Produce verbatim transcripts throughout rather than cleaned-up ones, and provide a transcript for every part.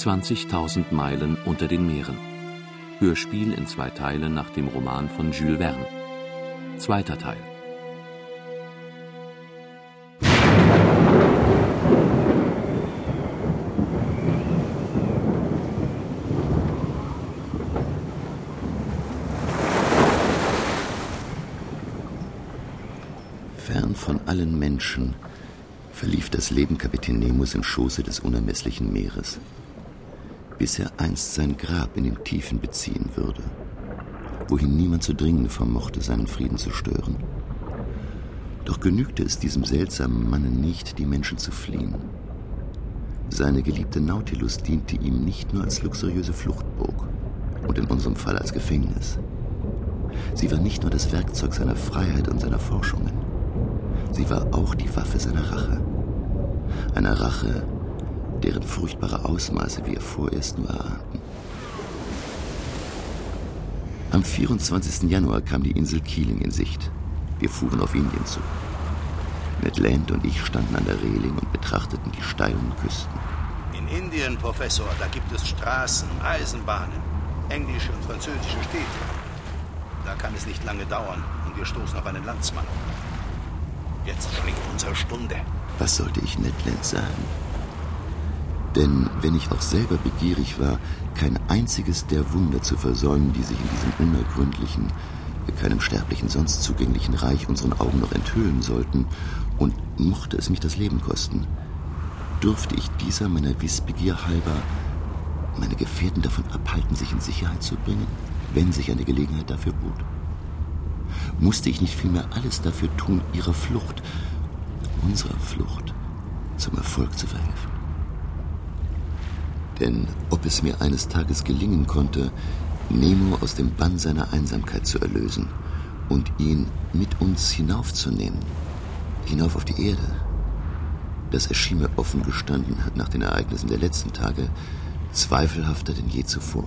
zwanzigtausend Meilen unter den Meeren. Hörspiel in zwei Teilen nach dem Roman von Jules Verne. Zweiter Teil. Fern von allen Menschen verlief das Leben Kapitän Nemos im Schoße des unermesslichen Meeres, bis er einst sein Grab in den Tiefen beziehen würde, wohin niemand zu dringen vermochte, seinen Frieden zu stören. Doch genügte es diesem seltsamen Manne nicht, die Menschen zu fliehen. Seine geliebte Nautilus diente ihm nicht nur als luxuriöse Fluchtburg und in unserem Fall als Gefängnis. Sie war nicht nur das Werkzeug seiner Freiheit und seiner Forschungen. Sie war auch die Waffe seiner Rache. Einer Rache, deren furchtbare Ausmaße wir vorerst nur erahnten. Am vierundzwanzigsten Januar kam die Insel Keeling in Sicht. Wir fuhren auf Indien zu. Ned Land und ich standen an der Reling und betrachteten die steilen Küsten. In Indien, Professor, da gibt es Straßen, Eisenbahnen, englische und französische Städte. Da kann es nicht lange dauern und wir stoßen auf einen Landsmann. Jetzt schlägt unsere Stunde. Was sollte ich Ned Land sagen? Denn wenn ich auch selber begierig war, kein einziges der Wunder zu versäumen, die sich in diesem unergründlichen, keinem Sterblichen sonst zugänglichen Reich unseren Augen noch enthüllen sollten, und mochte es mich das Leben kosten, durfte ich dieser meiner Wissbegier halber meine Gefährten davon abhalten, sich in Sicherheit zu bringen, wenn sich eine Gelegenheit dafür bot? Musste ich nicht vielmehr alles dafür tun, ihrer Flucht, unserer Flucht, zum Erfolg zu verhelfen? Denn ob es mir eines Tages gelingen konnte, Nemo aus dem Bann seiner Einsamkeit zu erlösen und ihn mit uns hinaufzunehmen, hinauf auf die Erde, das erschien mir offen gestanden nach den Ereignissen der letzten Tage zweifelhafter denn je zuvor.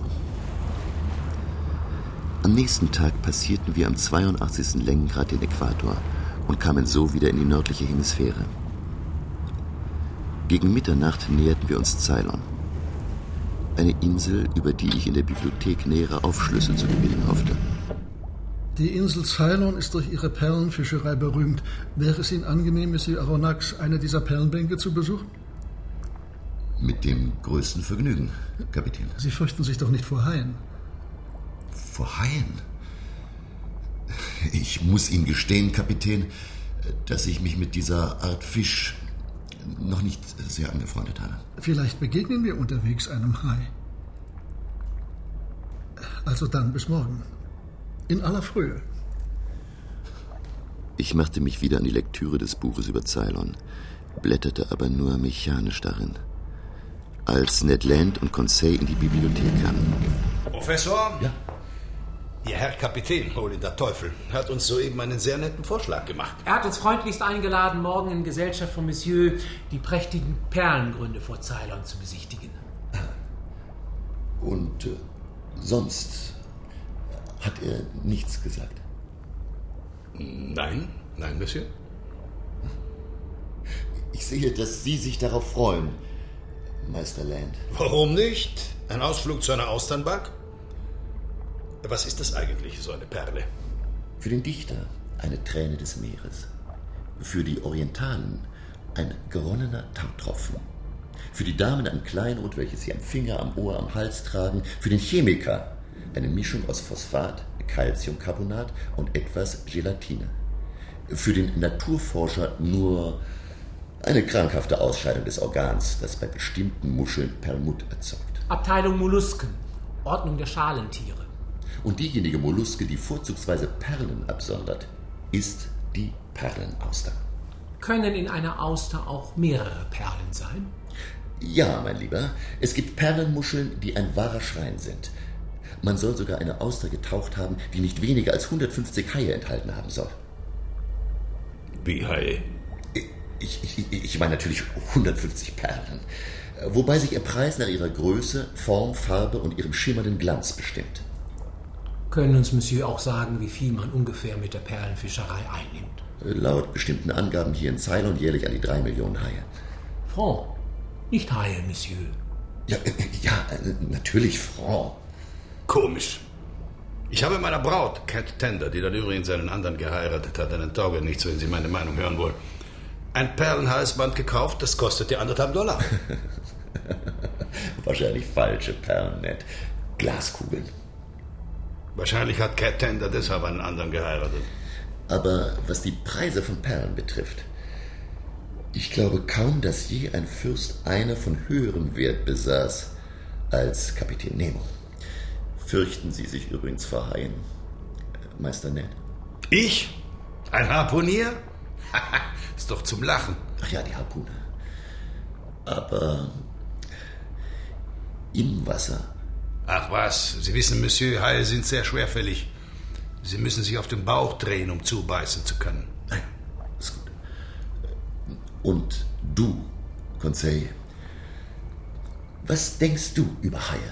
Am nächsten Tag passierten wir am zweiundachtzigsten Längengrad den Äquator und kamen so wieder in die nördliche Hemisphäre. Gegen Mitternacht näherten wir uns Ceylon, eine Insel, über die ich in der Bibliothek nähere Aufschlüsse zu gewinnen hoffte. Die Insel Ceylon ist durch ihre Perlenfischerei berühmt. Wäre es Ihnen angenehm, Monsieur Aronnax, eine dieser Perlenbänke zu besuchen? Mit dem größten Vergnügen, Kapitän. Sie fürchten sich doch nicht vor Haien? Vor Haien? Ich muss Ihnen gestehen, Kapitän, dass ich mich mit dieser Art Fisch noch nicht sehr angefreundet habe. Vielleicht begegnen wir unterwegs einem Hai. Also dann bis morgen. In aller Frühe. Ich machte mich wieder an die Lektüre des Buches über Ceylon, blätterte aber nur mechanisch darin. Als Ned Land und Conseil in die Bibliothek kamen. Professor? Ja? Ihr Herr Kapitän, hol ihn der Teufel, hat uns soeben einen sehr netten Vorschlag gemacht. Er hat uns freundlichst eingeladen, morgen in Gesellschaft von Monsieur die prächtigen Perlengründe vor Ceylon zu besichtigen. Und äh, sonst hat er nichts gesagt? Nein, nein, Monsieur. Ich sehe, dass Sie sich darauf freuen, Meister Land. Warum nicht? Ein Ausflug zu einer Austernbank? Was ist das eigentlich, so eine Perle? Für den Dichter eine Träne des Meeres. Für die Orientalen ein geronnener Tautropfen. Für die Damen ein Kleinod, welches sie am Finger, am Ohr, am Hals tragen. Für den Chemiker eine Mischung aus Phosphat, Calciumcarbonat und etwas Gelatine. Für den Naturforscher nur eine krankhafte Ausscheidung des Organs, das bei bestimmten Muscheln Perlmutt erzeugt. Abteilung Mollusken, Ordnung der Schalentiere. Und diejenige Molluske, die vorzugsweise Perlen absondert, ist die Perlenauster. Können in einer Auster auch mehrere Perlen sein? Ja, mein Lieber. Es gibt Perlenmuscheln, die ein wahrer Schrein sind. Man soll sogar eine Auster getaucht haben, die nicht weniger als hundertfünfzig Haie enthalten haben soll. Wie Haie? Ich, ich, ich meine natürlich hundertfünfzig Perlen. Wobei sich ihr Preis nach ihrer Größe, Form, Farbe und ihrem schimmernden Glanz bestimmt. Können uns Monsieur auch sagen, wie viel man ungefähr mit der Perlenfischerei einnimmt? Laut bestimmten Angaben hier in Ceylon jährlich an die drei Millionen Haie. Franc, nicht Haie, Monsieur. Ja, ja, natürlich franc. Komisch. Ich habe meiner Braut, Cat Tender, die dann übrigens einen anderen geheiratet hat, einen Taugenichts, wenn Sie meine Meinung hören wollen, ein Perlenhalsband gekauft, das kostete anderthalb Dollar. Wahrscheinlich falsche Perlen, Ned. Glaskugeln. Wahrscheinlich hat Cat Tender deshalb einen anderen geheiratet. Aber was die Preise von Perlen betrifft, ich glaube kaum, dass je ein Fürst eine von höherem Wert besaß als Kapitän Nemo. Fürchten Sie sich übrigens vor Haien, Meister Ned? Ich? Ein Harpunier? Ist doch zum Lachen. Ach ja, die Harpune. Aber im Wasser. Ach was, Sie wissen, Monsieur, Haie sind sehr schwerfällig. Sie müssen sich auf den Bauch drehen, um zubeißen zu können. Nein, ist gut. Und du, Conseil, was denkst du über Haie?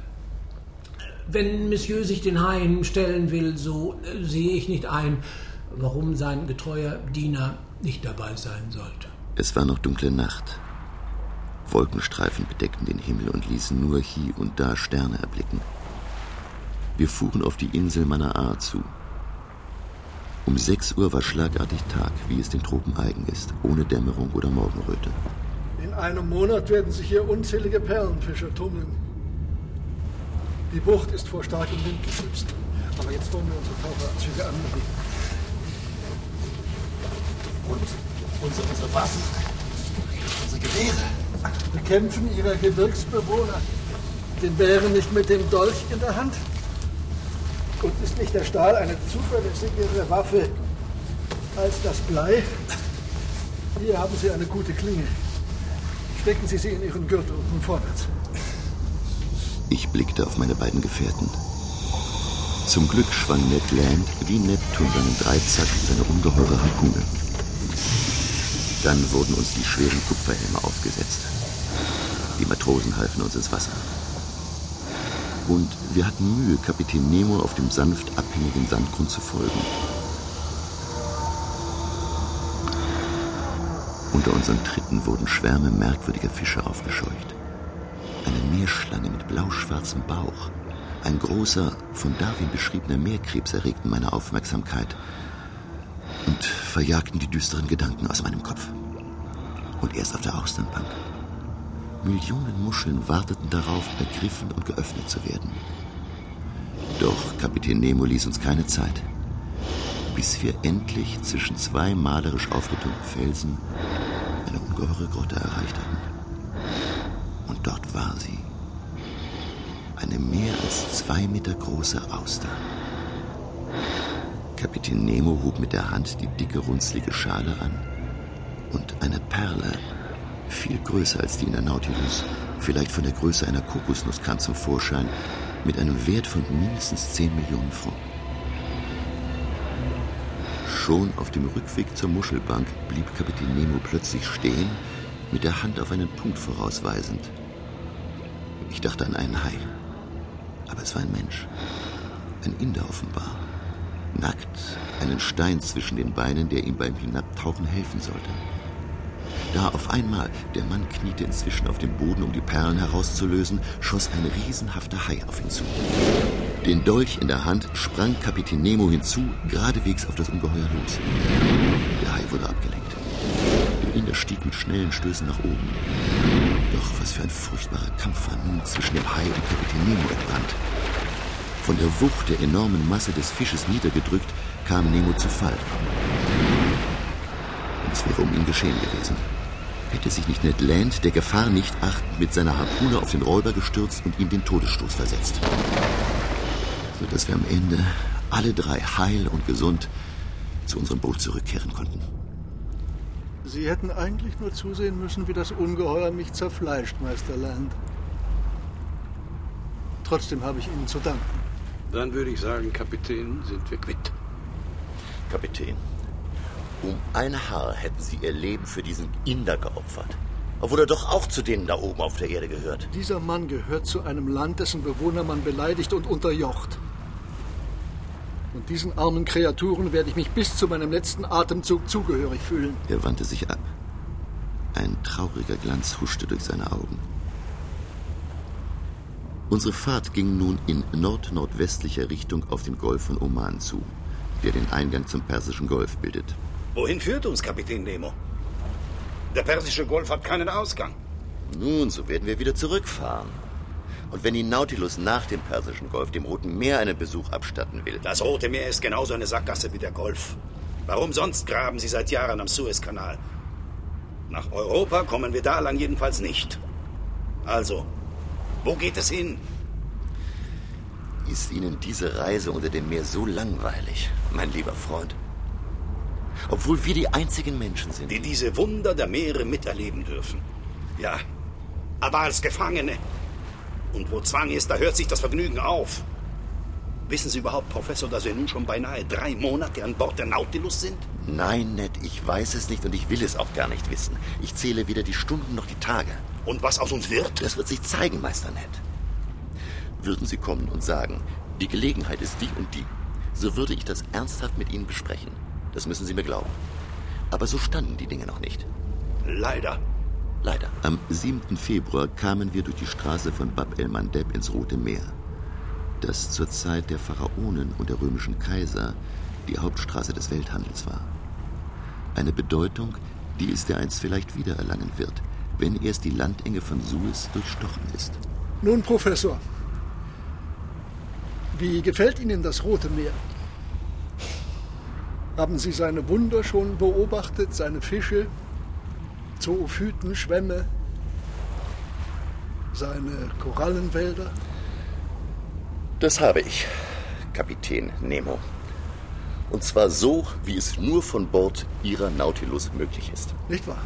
Wenn Monsieur sich den Haien stellen will, so äh, sehe ich nicht ein, warum sein getreuer Diener nicht dabei sein sollte. Es war noch dunkle Nacht. Wolkenstreifen bedeckten den Himmel und ließen nur hier und da Sterne erblicken. Wir fuhren auf die Insel Manaa zu. Um sechs Uhr war schlagartig Tag, wie es den Tropen eigen ist, ohne Dämmerung oder Morgenröte. In einem Monat werden sich hier unzählige Perlenfischer tummeln. Die Bucht ist vor starkem Wind geschützt. Aber jetzt wollen wir unsere Taucheranzüge anlegen. Und unsere, unsere Waffen, unsere Gewehre. Bekämpfen ihrer Gebirgsbewohner den Bären nicht mit dem Dolch in der Hand? Und ist nicht der Stahl eine zuverlässigere Waffe als das Blei? Hier haben Sie eine gute Klinge. Stecken Sie sie in Ihren Gürtel und vorwärts. Ich blickte auf meine beiden Gefährten. Zum Glück schwang Ned Land wie Neptun seinen Dreizack seine ungeheure Harpune. Dann wurden uns die schweren Kupferhelme aufgesetzt. Die Matrosen halfen uns ins Wasser. Und wir hatten Mühe, Kapitän Nemo auf dem sanft abhängigen Sandgrund zu folgen. Unter unseren Tritten wurden Schwärme merkwürdiger Fische aufgescheucht. Eine Meerschlange mit blauschwarzem Bauch, ein großer, von Darwin beschriebener Meerkrebs erregten meine Aufmerksamkeit und verjagten die düsteren Gedanken aus meinem Kopf. Und erst auf der Austernbank. Millionen Muscheln warteten darauf, ergriffen und geöffnet zu werden. Doch Kapitän Nemo ließ uns keine Zeit, bis wir endlich zwischen zwei malerisch aufgetürmten Felsen eine ungeheure Grotte erreicht hatten. Und dort war sie. Eine mehr als zwei Meter große Auster. Kapitän Nemo hob mit der Hand die dicke, runzlige Schale an und eine Perle, viel größer als die in der Nautilus, vielleicht von der Größe einer Kokosnuss, kam zum Vorschein mit einem Wert von mindestens zehn Millionen Francs. Schon auf dem Rückweg zur Muschelbank blieb Kapitän Nemo plötzlich stehen, mit der Hand auf einen Punkt vorausweisend. Ich dachte an einen Hai, aber es war ein Mensch, ein Inder offenbar, nackt, einen Stein zwischen den Beinen, der ihm beim Hinabtauchen helfen sollte. Da auf einmal, der Mann kniete inzwischen auf dem Boden, um die Perlen herauszulösen, schoss ein riesenhafter Hai auf ihn zu. Den Dolch in der Hand sprang Kapitän Nemo hinzu, geradewegs auf das Ungeheuer los. Der Hai wurde abgelenkt. Der Inder stieg mit schnellen Stößen nach oben. Doch was für ein furchtbarer Kampf war nun zwischen dem Hai und Kapitän Nemo entbrannt. Von der Wucht der enormen Masse des Fisches niedergedrückt, kam Nemo zu Fall. Und es wäre um ihn geschehen gewesen. Hätte sich nicht Ned Land, der Gefahr nicht achtend, mit seiner Harpune auf den Räuber gestürzt und ihm den Todesstoß versetzt. Sodass wir am Ende alle drei heil und gesund zu unserem Boot zurückkehren konnten. Sie hätten eigentlich nur zusehen müssen, wie das Ungeheuer mich zerfleischt, Meister Land. Trotzdem habe ich Ihnen zu danken. Dann würde ich sagen, Kapitän, sind wir quitt. Kapitän, um ein Haar hätten Sie Ihr Leben für diesen Inder geopfert. Obwohl er doch auch zu denen da oben auf der Erde gehört. Dieser Mann gehört zu einem Land, dessen Bewohner man beleidigt und unterjocht. Und diesen armen Kreaturen werde ich mich bis zu meinem letzten Atemzug zugehörig fühlen. Er wandte sich ab. Ein trauriger Glanz huschte durch seine Augen. Unsere Fahrt ging nun in nord-nordwestlicher Richtung auf den Golf von Oman zu, der den Eingang zum Persischen Golf bildet. Wohin führt uns Kapitän Nemo? Der Persische Golf hat keinen Ausgang. Nun, so werden wir wieder zurückfahren. Und wenn die Nautilus nach dem Persischen Golf dem Roten Meer einen Besuch abstatten will... Das Rote Meer ist genauso eine Sackgasse wie der Golf. Warum sonst graben Sie seit Jahren am Suezkanal? Nach Europa kommen wir da lang jedenfalls nicht. Also, wo geht es hin? Ist Ihnen diese Reise unter dem Meer so langweilig, mein lieber Freund? Obwohl wir die einzigen Menschen sind, die diese Wunder der Meere miterleben dürfen. Ja, aber als Gefangene. Und wo Zwang ist, da hört sich das Vergnügen auf. Wissen Sie überhaupt, Professor, dass wir nun schon beinahe drei Monate an Bord der Nautilus sind? Nein, Ned, ich weiß es nicht und ich will es auch gar nicht wissen. Ich zähle weder die Stunden noch die Tage. Und was aus uns wird? Das wird sich zeigen, Meister Ned. Würden Sie kommen und sagen, die Gelegenheit ist die und die, so würde ich das ernsthaft mit Ihnen besprechen. Das müssen Sie mir glauben. Aber so standen die Dinge noch nicht. Leider. Leider. Am siebten Februar kamen wir durch die Straße von Bab el-Mandeb ins Rote Meer, das zur Zeit der Pharaonen und der römischen Kaiser die Hauptstraße des Welthandels war. Eine Bedeutung, die es dereinst vielleicht wiedererlangen wird, wenn erst die Landenge von Suez durchstochen ist. Nun, Professor, wie gefällt Ihnen das Rote Meer? Haben Sie seine Wunder schon beobachtet, seine Fische, Zoophyten, Schwämme, seine Korallenwälder? Das habe ich, Kapitän Nemo. Und zwar so, wie es nur von Bord Ihrer Nautilus möglich ist. Nicht wahr?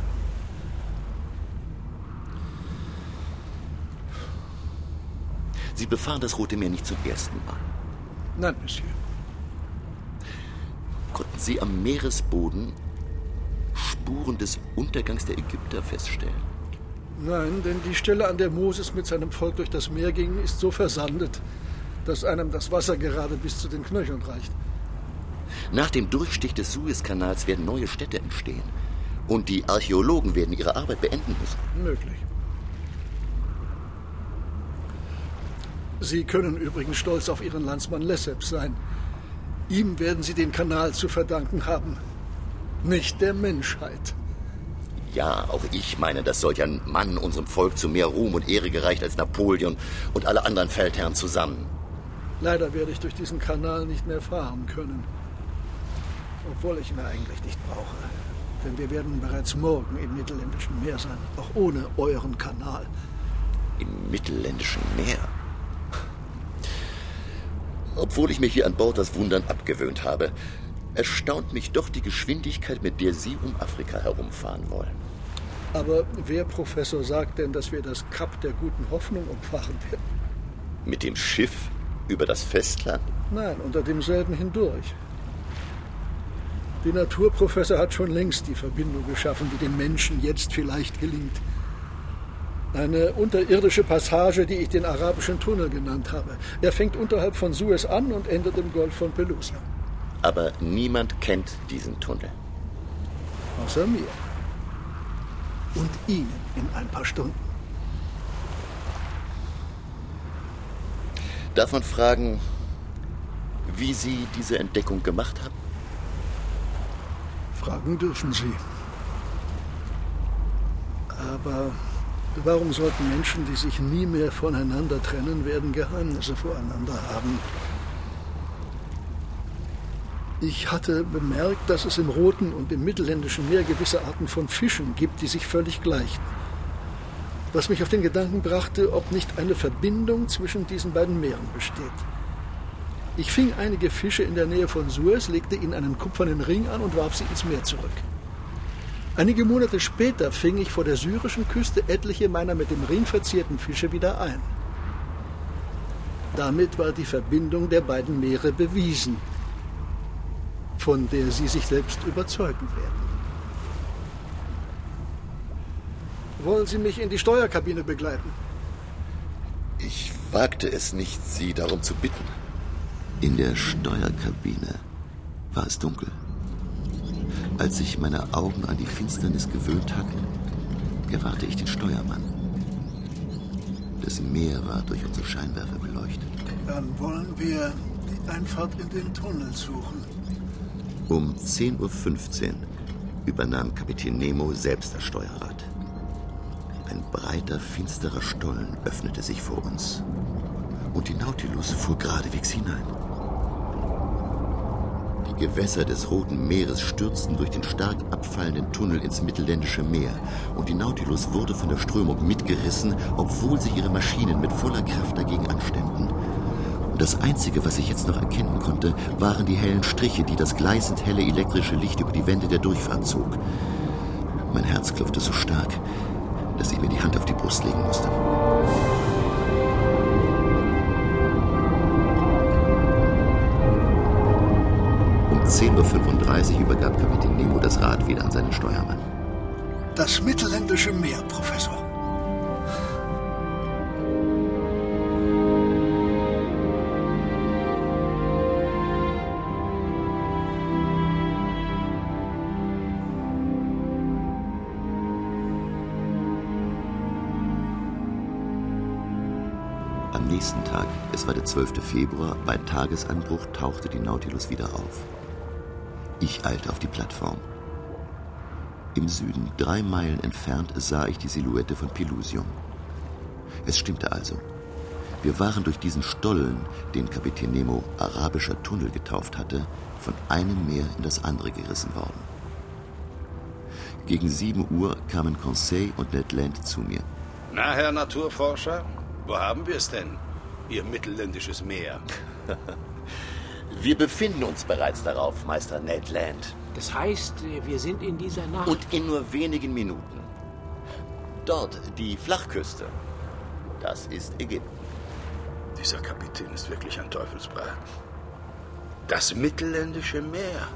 Sie befahren das Rote Meer nicht zum ersten Mal. Nein, Monsieur. Konnten Sie am Meeresboden Spuren des Untergangs der Ägypter feststellen? Nein, denn die Stelle, an der Moses mit seinem Volk durch das Meer ging, ist so versandet, dass einem das Wasser gerade bis zu den Knöcheln reicht. Nach dem Durchstich des Suezkanals werden neue Städte entstehen. Und die Archäologen werden ihre Arbeit beenden müssen. Möglich. Sie können übrigens stolz auf Ihren Landsmann Lesseps sein. Ihm werden Sie den Kanal zu verdanken haben, nicht der Menschheit. Ja, auch ich meine, dass solch ein Mann unserem Volk zu mehr Ruhm und Ehre gereicht als Napoleon und alle anderen Feldherren zusammen. Leider werde ich durch diesen Kanal nicht mehr fahren können. Obwohl ich ihn eigentlich nicht brauche. Denn wir werden bereits morgen im Mittelländischen Meer sein, auch ohne euren Kanal. Im Mittelländischen Meer? Obwohl ich mich hier an Bord das Wundern abgewöhnt habe, erstaunt mich doch die Geschwindigkeit, mit der Sie um Afrika herumfahren wollen. Aber wer, Professor, sagt denn, dass wir das Kap der Guten Hoffnung umfahren werden? Mit dem Schiff über das Festland? Nein, unter demselben hindurch. Die Natur, Professor, hat schon längst die Verbindung geschaffen, die dem Menschen jetzt vielleicht gelingt. Eine unterirdische Passage, die ich den arabischen Tunnel genannt habe. Er fängt unterhalb von Suez an und endet im Golf von Pelusa. Aber niemand kennt diesen Tunnel. Außer mir. Und Ihnen in ein paar Stunden. Darf man fragen, wie Sie diese Entdeckung gemacht haben? Fragen dürfen Sie. Aber warum sollten Menschen, die sich nie mehr voneinander trennen werden, Geheimnisse voreinander haben? Ich hatte bemerkt, dass es im Roten und im Mittelländischen Meer gewisse Arten von Fischen gibt, die sich völlig gleichen. Was mich auf den Gedanken brachte, ob nicht eine Verbindung zwischen diesen beiden Meeren besteht. Ich fing einige Fische in der Nähe von Suez, legte ihnen einen kupfernen Ring an und warf sie ins Meer zurück. Einige Monate später fing ich vor der syrischen Küste etliche meiner mit dem Ring verzierten Fische wieder ein. Damit war die Verbindung der beiden Meere bewiesen, von der Sie sich selbst überzeugen werden. Wollen Sie mich in die Steuerkabine begleiten? Ich wagte es nicht, Sie darum zu bitten. In der Steuerkabine war es dunkel. Als sich meine Augen an die Finsternis gewöhnt hatten, gewahrte ich den Steuermann. das Meer war durch unsere Scheinwerfer beleuchtet. Dann wollen wir die Einfahrt in den Tunnel suchen. Um zehn Uhr fünfzehn übernahm Kapitän Nemo selbst das Steuerrad. Ein breiter, finsterer Stollen öffnete sich vor uns. Und die Nautilus fuhr geradewegs hinein. Die Gewässer des Roten Meeres stürzten durch den stark abfallenden Tunnel ins Mittelländische Meer. Und die Nautilus wurde von der Strömung mitgerissen, obwohl sich ihre Maschinen mit voller Kraft dagegen anstemmten. Und das Einzige, was ich jetzt noch erkennen konnte, waren die hellen Striche, die das gleißend helle elektrische Licht über die Wände der Durchfahrt zog. Mein Herz klopfte so stark, dass ich mir die Hand auf die Brust legen musste. Um zehn Uhr fünfunddreißig übergab Kapitän Nemo das Rad wieder an seinen Steuermann. Das Mittelländische Meer, Professor. Am nächsten Tag, es war der zwölfte Februar, bei Tagesanbruch tauchte die Nautilus wieder auf. Ich eilte auf die Plattform. Im Süden, drei Meilen entfernt, sah ich die Silhouette von Pelusium. Es stimmte also. Wir waren durch diesen Stollen, den Kapitän Nemo arabischer Tunnel getauft hatte, von einem Meer in das andere gerissen worden. Gegen sieben Uhr kamen Conseil und Ned Land zu mir. Na, Herr Naturforscher, wo haben wir es denn, Ihr mittelländisches Meer? Wir befinden uns bereits darauf, Meister Ned Land. Das heißt, wir sind in dieser Nacht... Und in nur wenigen Minuten. Dort, die Flachküste. Das ist Ägypten. Dieser Kapitän ist wirklich ein Teufelsbraten. Das mittelländische Meer.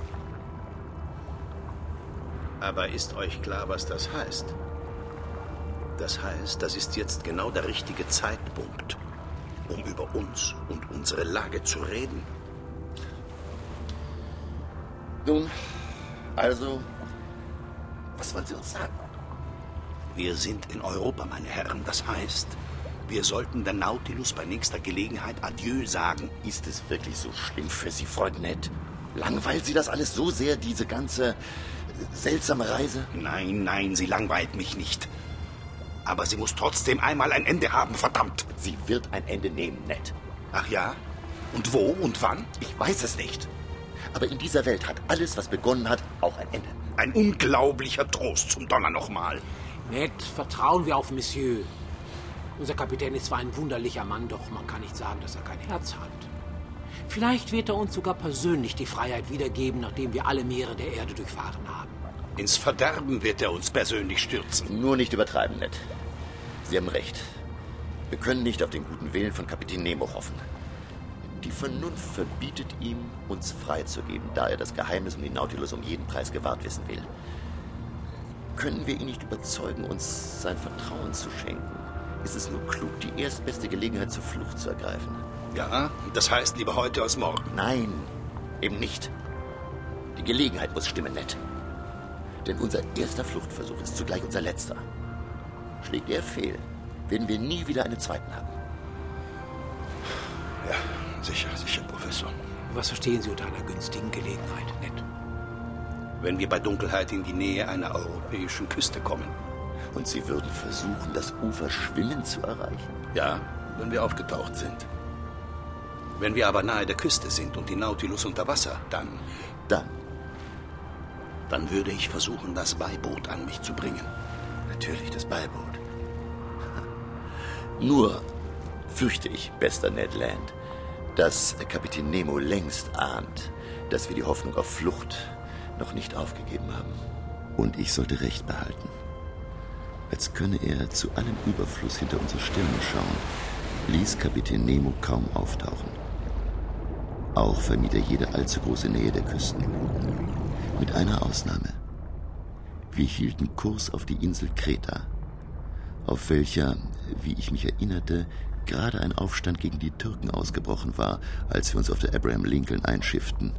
Aber ist euch klar, was das heißt? Das heißt, das ist jetzt genau der richtige Zeitpunkt, um über uns und unsere Lage zu reden. Nun, also, was wollen Sie uns sagen? Wir sind in Europa, meine Herren. Das heißt, wir sollten der Nautilus bei nächster Gelegenheit Adieu sagen. Ist es wirklich so schlimm für Sie, Freund Ned? Langweilt Sie das alles so sehr, diese ganze seltsame Reise? Nein, nein, sie langweilt mich nicht. Aber sie muss trotzdem einmal ein Ende haben, verdammt. Sie wird ein Ende nehmen, Ned. Ach ja? Und wo und wann? Ich weiß es nicht. Aber in dieser Welt hat alles, was begonnen hat, auch ein Ende. Ein unglaublicher Trost, zum Donner nochmal. Ned, vertrauen wir auf Monsieur. Unser Kapitän ist zwar ein wunderlicher Mann, doch man kann nicht sagen, dass er kein Herz hat. Vielleicht wird er uns sogar persönlich die Freiheit wiedergeben, nachdem wir alle Meere der Erde durchfahren haben. Ins Verderben wird er uns persönlich stürzen. Nur nicht übertreiben, Ned. Sie haben recht. Wir können nicht auf den guten Willen von Kapitän Nemo hoffen. Die Vernunft verbietet ihm, uns freizugeben, da er das Geheimnis um die Nautilus um jeden Preis gewahrt wissen will. Können wir ihn nicht überzeugen, uns sein Vertrauen zu schenken, ist es nur klug, die erstbeste Gelegenheit zur Flucht zu ergreifen. Ja, das heißt lieber heute als morgen. Nein, eben nicht. Die Gelegenheit muss stimmen, Ned. Denn unser erster Fluchtversuch ist zugleich unser letzter. Schlägt er fehl, werden wir nie wieder einen zweiten haben. Ja, sicher, sicher, Professor. Was verstehen Sie unter einer günstigen Gelegenheit, Ned? Wenn wir bei Dunkelheit in die Nähe einer europäischen Küste kommen. Und Sie würden versuchen, das Ufer schwimmend zu erreichen? Ja, wenn wir aufgetaucht sind. Wenn wir aber nahe der Küste sind und die Nautilus unter Wasser, dann... Dann? Dann würde ich versuchen, das Beiboot an mich zu bringen. Natürlich das Beiboot. Nur fürchte ich, bester Ned Land, dass Kapitän Nemo längst ahnt, dass wir die Hoffnung auf Flucht noch nicht aufgegeben haben. Und ich sollte Recht behalten. Als könne er zu allem Überfluss hinter unsere Stirne schauen, ließ Kapitän Nemo kaum auftauchen. Auch vermied er jede allzu große Nähe der Küsten. Mit einer Ausnahme. Wir hielten Kurs auf die Insel Kreta, auf welcher, wie ich mich erinnerte, gerade ein Aufstand gegen die Türken ausgebrochen war, als wir uns auf der Abraham Lincoln einschifften.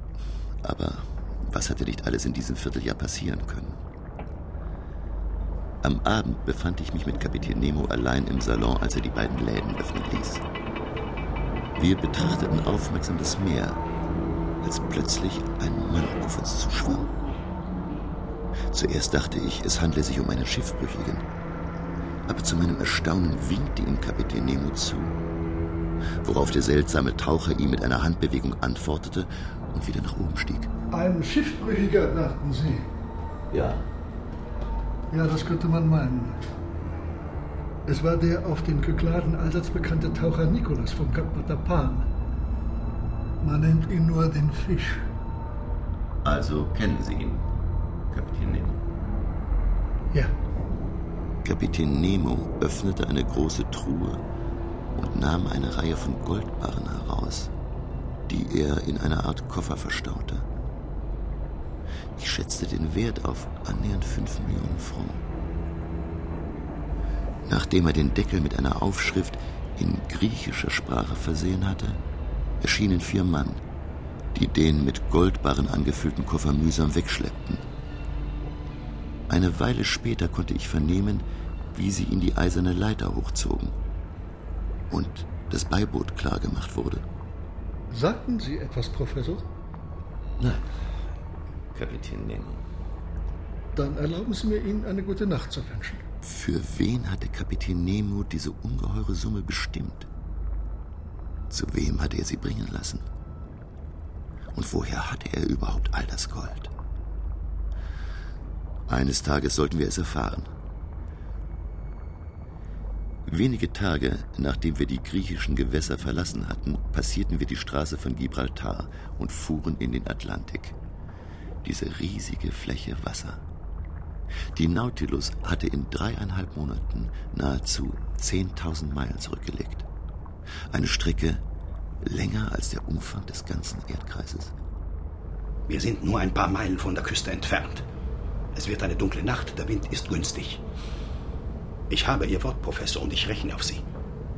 Aber was hatte nicht alles in diesem Vierteljahr passieren können? Am Abend befand ich mich mit Kapitän Nemo allein im Salon, als er die beiden Läden öffnen ließ. Wir betrachteten aufmerksam das Meer, als plötzlich ein Mann auf uns zuschwamm. Zuerst dachte ich, es handle sich um einen Schiffbrüchigen. Aber zu meinem Erstaunen winkte ihm Kapitän Nemo zu, worauf der seltsame Taucher ihm mit einer Handbewegung antwortete und wieder nach oben stieg. Ein Schiffbrüchiger, dachten Sie? Ja. Ja, das könnte man meinen. Es war der auf den Kykladen allseits bekannte Taucher Nicholas vom Kap Matapan. Man nennt ihn nur den Fisch. Also kennen Sie ihn, Kapitän Nemo? Ja. Kapitän Nemo öffnete eine große Truhe und nahm eine Reihe von Goldbarren heraus, die er in einer Art Koffer verstaute. Ich schätzte den Wert auf annähernd fünf Millionen Francs. Nachdem er den Deckel mit einer Aufschrift in griechischer Sprache versehen hatte, erschienen vier Mann, die den mit Goldbarren angefüllten Koffer mühsam wegschleppten. Eine Weile später konnte ich vernehmen, wie sie ihn die eiserne Leiter hochzogen und das Beiboot klargemacht wurde. Sagten Sie etwas, Professor? Nein, Kapitän Nemo. Dann erlauben Sie mir, Ihnen eine gute Nacht zu wünschen. Für wen hatte Kapitän Nemo diese ungeheure Summe bestimmt? Zu wem hatte er sie bringen lassen? Und woher hatte er überhaupt all das Gold? Eines Tages sollten wir es erfahren. Wenige Tage, nachdem wir die griechischen Gewässer verlassen hatten, passierten wir die Straße von Gibraltar und fuhren in den Atlantik. Diese riesige Fläche Wasser. Die Nautilus hatte in dreieinhalb Monaten nahezu zehntausend Meilen zurückgelegt. Eine Strecke länger als der Umfang des ganzen Erdkreises. Wir sind nur ein paar Meilen von der Küste entfernt. Es wird eine dunkle Nacht, der Wind ist günstig. Ich habe Ihr Wort, Professor, und ich rechne auf Sie.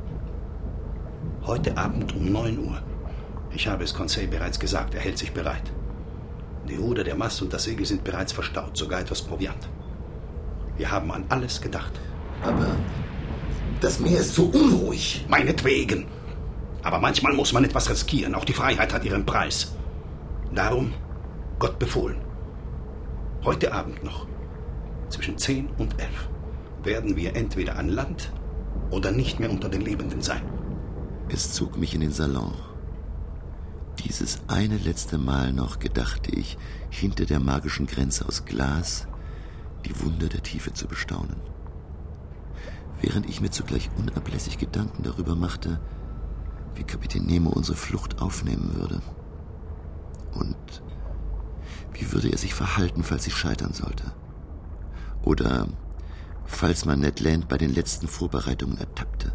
Heute Abend um neun Uhr. Ich habe es Conseil bereits gesagt, er hält sich bereit. Die Ruder, der Mast und das Segel sind bereits verstaut, sogar etwas Proviant. Wir haben an alles gedacht. Aber das Meer ist so unruhig. Meinetwegen. Aber manchmal muss man etwas riskieren. Auch die Freiheit hat ihren Preis. Darum, Gott befohlen. Heute Abend noch, zwischen zehn und elf, werden wir entweder an Land oder nicht mehr unter den Lebenden sein. Es zog mich in den Salon. Dieses eine letzte Mal noch gedachte ich, hinter der magischen Grenze aus Glas die Wunder der Tiefe zu bestaunen. Während ich mir zugleich unablässig Gedanken darüber machte, wie Kapitän Nemo unsere Flucht aufnehmen würde. Und wie würde er sich verhalten, falls sie scheitern sollte? Oder falls man Ned Land bei den letzten Vorbereitungen ertappte?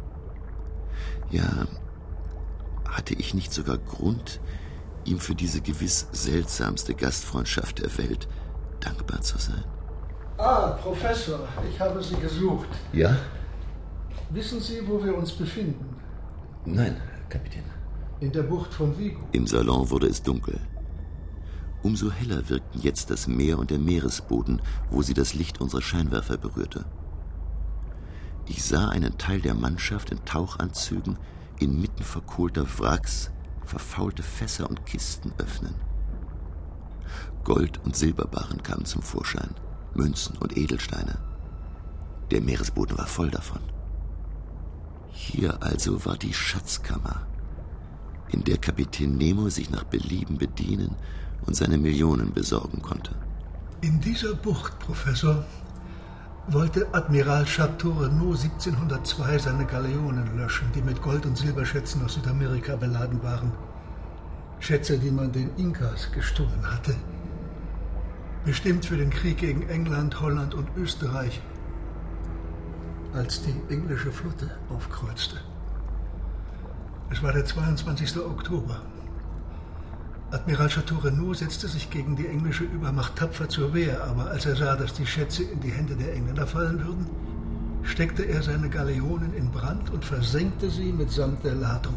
Ja, hatte ich nicht sogar Grund, ihm für diese gewiss seltsamste Gastfreundschaft der Welt dankbar zu sein? Ah, Professor, ich habe Sie gesucht. Ja? Wissen Sie, wo wir uns befinden? Nein, Kapitän. In der Bucht von Vigo. Im Salon wurde es dunkel. Umso heller wirkten jetzt das Meer und der Meeresboden, wo sie das Licht unserer Scheinwerfer berührte. Ich sah einen Teil der Mannschaft in Tauchanzügen inmitten verkohlter Wracks verfaulte Fässer und Kisten öffnen. Gold- und Silberbarren kamen zum Vorschein, Münzen und Edelsteine. Der Meeresboden war voll davon. Hier also war die Schatzkammer, in der Kapitän Nemo sich nach Belieben bedienen und seine Millionen besorgen konnte. In dieser Bucht, Professor, wollte Admiral Chateau Renaud siebzehnhundertzwei seine Galeonen löschen, die mit Gold- und Silberschätzen aus Südamerika beladen waren. Schätze, die man den Inkas gestohlen hatte. Bestimmt für den Krieg gegen England, Holland und Österreich, als die englische Flotte aufkreuzte. Es war der zweiundzwanzigste Oktober. Admiral Chateau Renaud setzte sich gegen die englische Übermacht tapfer zur Wehr, aber als er sah, dass die Schätze in die Hände der Engländer fallen würden, steckte er seine Galeonen in Brand und versenkte sie mitsamt der Ladung.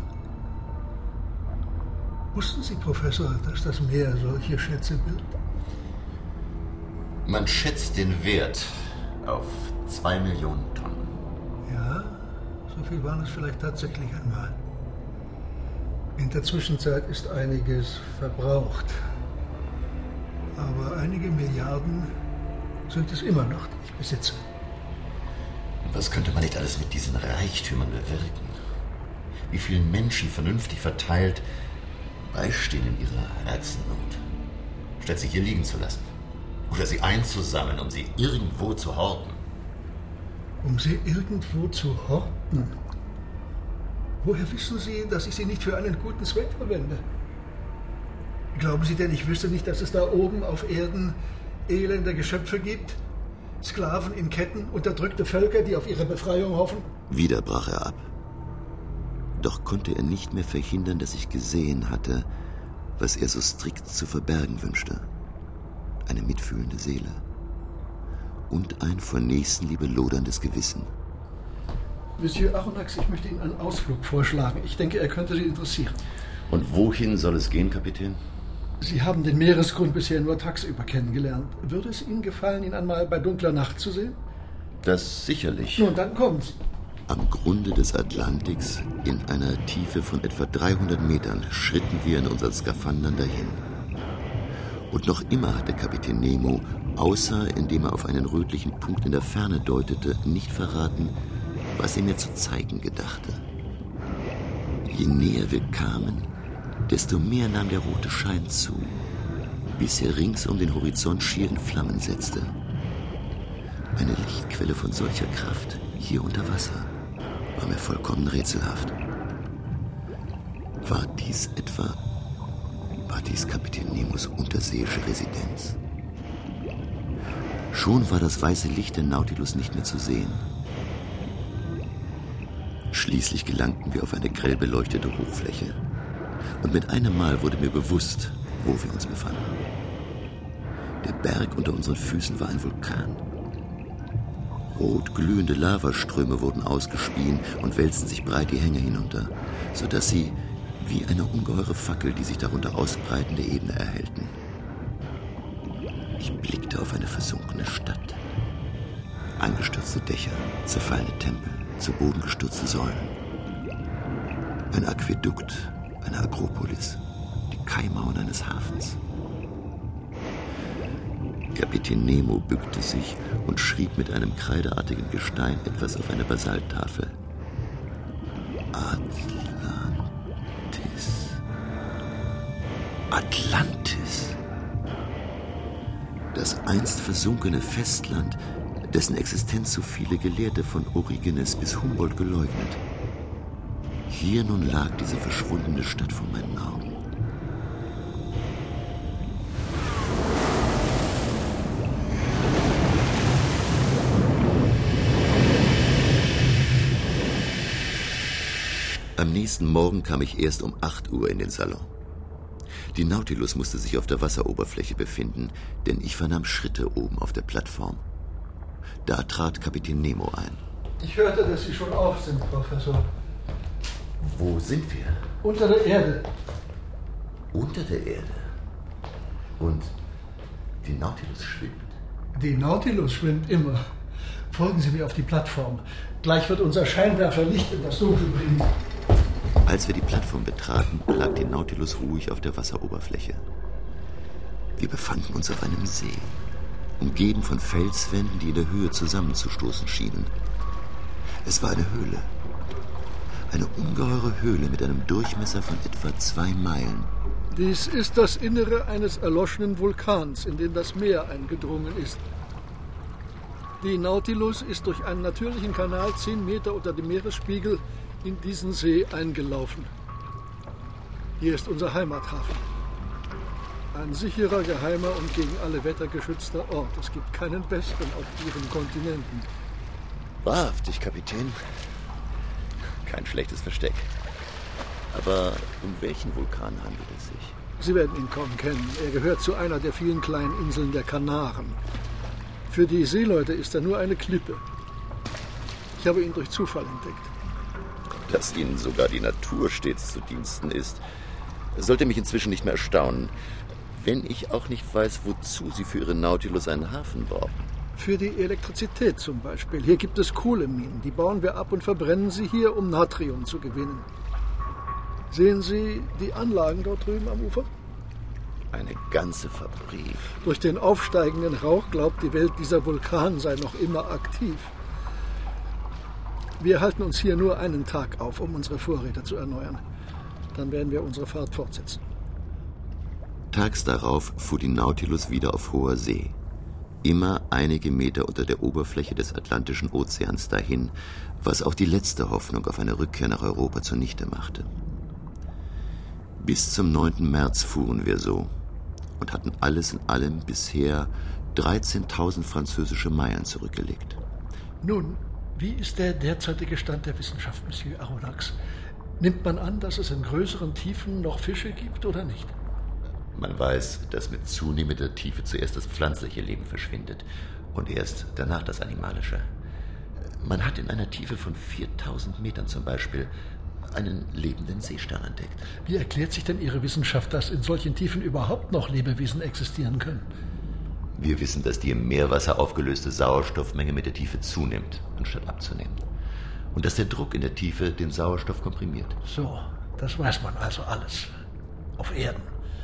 Wussten Sie, Professor, dass das Meer solche Schätze birgt? Man schätzt den Wert Auf zwei Millionen Tonnen. Ja, so viel waren es vielleicht tatsächlich einmal. In der Zwischenzeit ist einiges verbraucht. Aber einige Milliarden sind es immer noch, die ich besitze. Was könnte man nicht alles mit diesen Reichtümern bewirken? Wie vielen Menschen vernünftig verteilt beistehen in ihrer Herzennot, statt sie hier liegen zu lassen. Oder sie einzusammeln, um sie irgendwo zu horten. Um sie irgendwo zu horten? Woher wissen Sie, dass ich sie nicht für einen guten Zweck verwende? Glauben Sie denn, ich wüsste nicht, dass es da oben auf Erden elende Geschöpfe gibt? Sklaven in Ketten, unterdrückte Völker, die auf ihre Befreiung hoffen? Wieder brach er ab. Doch konnte er nicht mehr verhindern, dass ich gesehen hatte, was er so strikt zu verbergen wünschte. Eine mitfühlende Seele. Und ein vor Nächstenliebe loderndes Gewissen. Monsieur Aronnax, ich möchte Ihnen einen Ausflug vorschlagen. Ich denke, er könnte Sie interessieren. Und wohin soll es gehen, Kapitän? Sie haben den Meeresgrund bisher nur tagsüber kennengelernt. Würde es Ihnen gefallen, ihn einmal bei dunkler Nacht zu sehen? Das sicherlich. Nun, dann kommen Sie. Am Grunde des Atlantiks, in einer Tiefe von etwa dreihundert Metern, schritten wir in unseren Skaphandern dahin. Und noch immer hatte Kapitän Nemo, außer indem er auf einen rötlichen Punkt in der Ferne deutete, nicht verraten, was er mir zu zeigen gedachte. Je näher wir kamen, desto mehr nahm der rote Schein zu, bis er rings um den Horizont schier in Flammen setzte. Eine Lichtquelle von solcher Kraft, hier unter Wasser, war mir vollkommen rätselhaft. War dies etwa, war dies Kapitän Nemos unterseeische Residenz? Schon war das weiße Licht der Nautilus nicht mehr zu sehen. Schließlich gelangten wir auf eine grell beleuchtete Hochfläche. Und mit einem Mal wurde mir bewusst, wo wir uns befanden. Der Berg unter unseren Füßen war ein Vulkan. Rot glühende Lavaströme wurden ausgespien und wälzten sich breit die Hänge hinunter, sodass sie wie eine ungeheure Fackel, die sich darunter ausbreitende Ebene erhellten. Ich blickte auf eine versunkene Stadt. Eingestürzte Dächer, zerfallene Tempel, zu Boden gestürzte Säulen. Ein Aquädukt, eine Akropolis, die Kaimauern eines Hafens. Kapitän Nemo bückte sich und schrieb mit einem kreideartigen Gestein etwas auf eine Basalttafel. Atlantis. Atlantis. Das einst versunkene Festland, dessen Existenz so viele Gelehrte von Origenes bis Humboldt geleugnet. Hier nun lag diese verschwundene Stadt vor meinen Augen. Am nächsten Morgen kam ich erst um acht Uhr in den Salon. Die Nautilus musste sich auf der Wasseroberfläche befinden, denn ich vernahm Schritte oben auf der Plattform. Da trat Kapitän Nemo ein. Ich hörte, dass Sie schon auf sind, Professor. Wo sind wir? Unter der Erde. Unter der Erde? Und die Nautilus schwimmt? Die Nautilus schwimmt immer. Folgen Sie mir auf die Plattform. Gleich wird unser Scheinwerfer Licht in das Dunkel bringen. Als wir die Plattform betraten, lag die Nautilus ruhig auf der Wasseroberfläche. Wir befanden uns auf einem See, umgeben von Felswänden, die in der Höhe zusammenzustoßen schienen. Es war eine Höhle. Eine ungeheure Höhle mit einem Durchmesser von etwa zwei Meilen. Dies ist das Innere eines erloschenen Vulkans, in dem das Meer eingedrungen ist. Die Nautilus ist durch einen natürlichen Kanal zehn Meter unter dem Meeresspiegel in diesen See eingelaufen. Hier ist unser Heimathafen. Ein sicherer, geheimer und gegen alle Wetter geschützter Ort. Es gibt keinen besseren auf Ihren Kontinenten. Wahrhaftig, Kapitän. Kein schlechtes Versteck. Aber um welchen Vulkan handelt es sich? Sie werden ihn kaum kennen. Er gehört zu einer der vielen kleinen Inseln der Kanaren. Für die Seeleute ist er nur eine Klippe. Ich habe ihn durch Zufall entdeckt. Dass Ihnen sogar die Natur stets zu Diensten ist, sollte mich inzwischen nicht mehr erstaunen, wenn ich auch nicht weiß, wozu Sie für Ihre Nautilus einen Hafen brauchen. Für die Elektrizität zum Beispiel. Hier gibt es Kohleminen. Die bauen wir ab und verbrennen sie hier, um Natrium zu gewinnen. Sehen Sie die Anlagen dort drüben am Ufer? Eine ganze Fabrik. Durch den aufsteigenden Rauch glaubt die Welt, dieser Vulkan sei noch immer aktiv. Wir halten uns hier nur einen Tag auf, um unsere Vorräte zu erneuern. Dann werden wir unsere Fahrt fortsetzen. Tags darauf fuhr die Nautilus wieder auf hoher See. Immer einige Meter unter der Oberfläche des Atlantischen Ozeans dahin, was auch die letzte Hoffnung auf eine Rückkehr nach Europa zunichte machte. Bis zum neunten März fuhren wir so und hatten alles in allem bisher dreizehntausend französische Meilen zurückgelegt. Nun, wie ist der derzeitige Stand der Wissenschaft, Monsieur Aronnax? Nimmt man an, dass es in größeren Tiefen noch Fische gibt oder nicht? Man weiß, dass mit zunehmender Tiefe zuerst das pflanzliche Leben verschwindet und erst danach das animalische. Man hat in einer Tiefe von viertausend Metern zum Beispiel einen lebenden Seestern entdeckt. Wie erklärt sich denn Ihre Wissenschaft, dass in solchen Tiefen überhaupt noch Lebewesen existieren können? Wir wissen, dass die im Meerwasser aufgelöste Sauerstoffmenge mit der Tiefe zunimmt, anstatt abzunehmen. Und dass der Druck in der Tiefe den Sauerstoff komprimiert. So, das weiß man also alles. Auf Erden.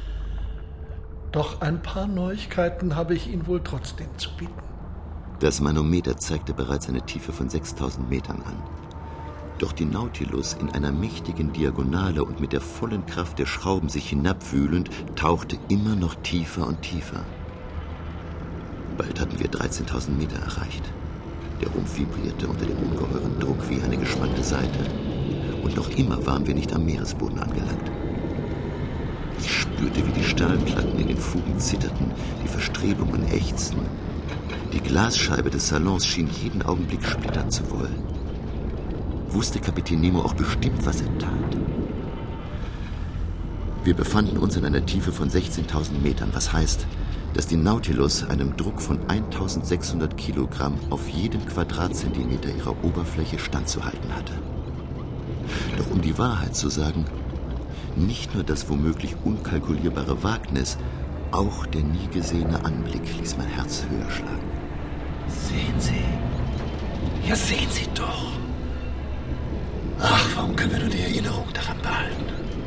Doch ein paar Neuigkeiten habe ich Ihnen wohl trotzdem zu bieten. Das Manometer zeigte bereits eine Tiefe von sechstausend Metern an. Doch die Nautilus in einer mächtigen Diagonale und mit der vollen Kraft der Schrauben sich hinabwühlend, tauchte immer noch tiefer und tiefer. Bald hatten wir dreizehntausend Meter erreicht. Der Rumpf vibrierte unter dem ungeheuren Druck wie eine gespannte Saite. Und noch immer waren wir nicht am Meeresboden angelangt. Ich spürte, wie die Stahlplatten in den Fugen zitterten, die Verstrebungen ächzten. Die Glasscheibe des Salons schien jeden Augenblick splittern zu wollen. Wusste Kapitän Nemo auch bestimmt, was er tat? Wir befanden uns in einer Tiefe von sechzehntausend Metern, was heißt, dass die Nautilus einem Druck von eintausendsechshundert Kilogramm auf jedem Quadratzentimeter ihrer Oberfläche standzuhalten hatte. Doch um die Wahrheit zu sagen, nicht nur das womöglich unkalkulierbare Wagnis, auch der nie gesehene Anblick ließ mein Herz höher schlagen. Sehen Sie, ja sehen Sie doch. Ach, warum können wir nur die Erinnerung daran behalten?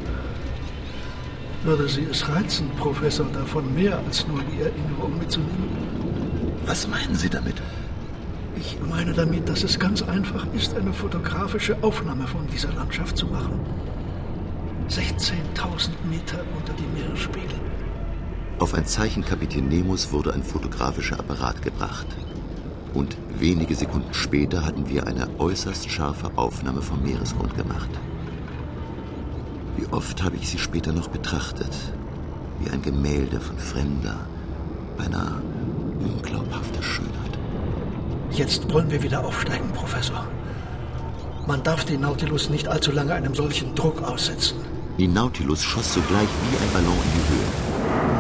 Würde Sie es reizen, Professor, davon mehr als nur die Erinnerung mitzunehmen? Was meinen Sie damit? Ich meine damit, dass es ganz einfach ist, eine fotografische Aufnahme von dieser Landschaft zu machen. sechzehntausend Meter unter dem Meeresspiegel. Auf ein Zeichen Kapitän Nemos wurde ein fotografischer Apparat gebracht. Und wenige Sekunden später hatten wir eine äußerst scharfe Aufnahme vom Meeresgrund gemacht. Wie oft habe ich sie später noch betrachtet, wie ein Gemälde von fremder, beinahe unglaubhafter Schönheit. Jetzt wollen wir wieder aufsteigen, Professor. Man darf die Nautilus nicht allzu lange einem solchen Druck aussetzen. Die Nautilus schoss sogleich wie ein Ballon in die Höhe.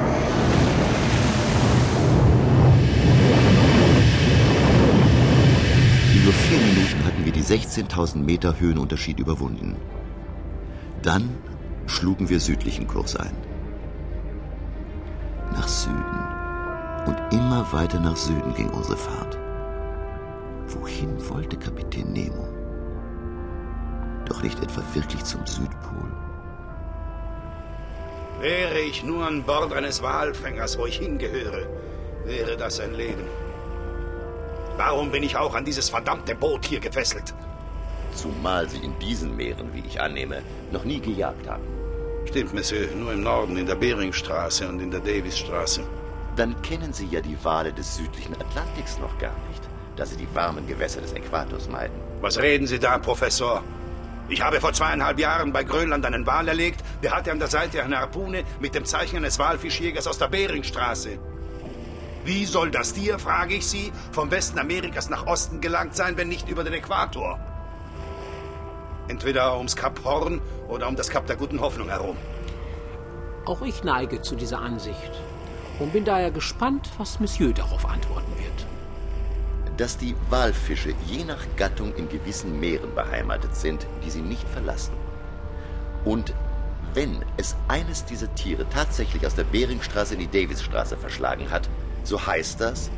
In nur vier Minuten hatten wir die sechzehntausend Meter Höhenunterschied überwunden. Dann schlugen wir südlichen Kurs ein. Nach Süden. Und immer weiter nach Süden ging unsere Fahrt. Wohin wollte Kapitän Nemo? Doch nicht etwa wirklich zum Südpol? Wäre ich nur an Bord eines Walfängers, wo ich hingehöre, wäre das ein Leben. Warum bin ich auch an dieses verdammte Boot hier gefesselt? Zumal Sie in diesen Meeren, wie ich annehme, noch nie gejagt haben. Stimmt, Monsieur, nur im Norden, in der Beringstraße und in der Davisstraße. Dann kennen Sie ja die Wale des südlichen Atlantiks noch gar nicht, da Sie die warmen Gewässer des Äquators meiden. Was reden Sie da, Professor? Ich habe vor zweieinhalb Jahren bei Grönland einen Wal erlegt. Der hatte an der Seite eine Harpune mit dem Zeichen eines Walfischjägers aus der Beringstraße. Wie soll das Tier, frage ich Sie, vom Westen Amerikas nach Osten gelangt sein, wenn nicht über den Äquator? Entweder ums Kap Horn oder um das Kap der Guten Hoffnung herum. Auch ich neige zu dieser Ansicht und bin daher gespannt, was Monsieur darauf antworten wird. Dass die Walfische je nach Gattung in gewissen Meeren beheimatet sind, die sie nicht verlassen. Und wenn es eines dieser Tiere tatsächlich aus der Beringstraße in die Davisstraße verschlagen hat, so heißt das,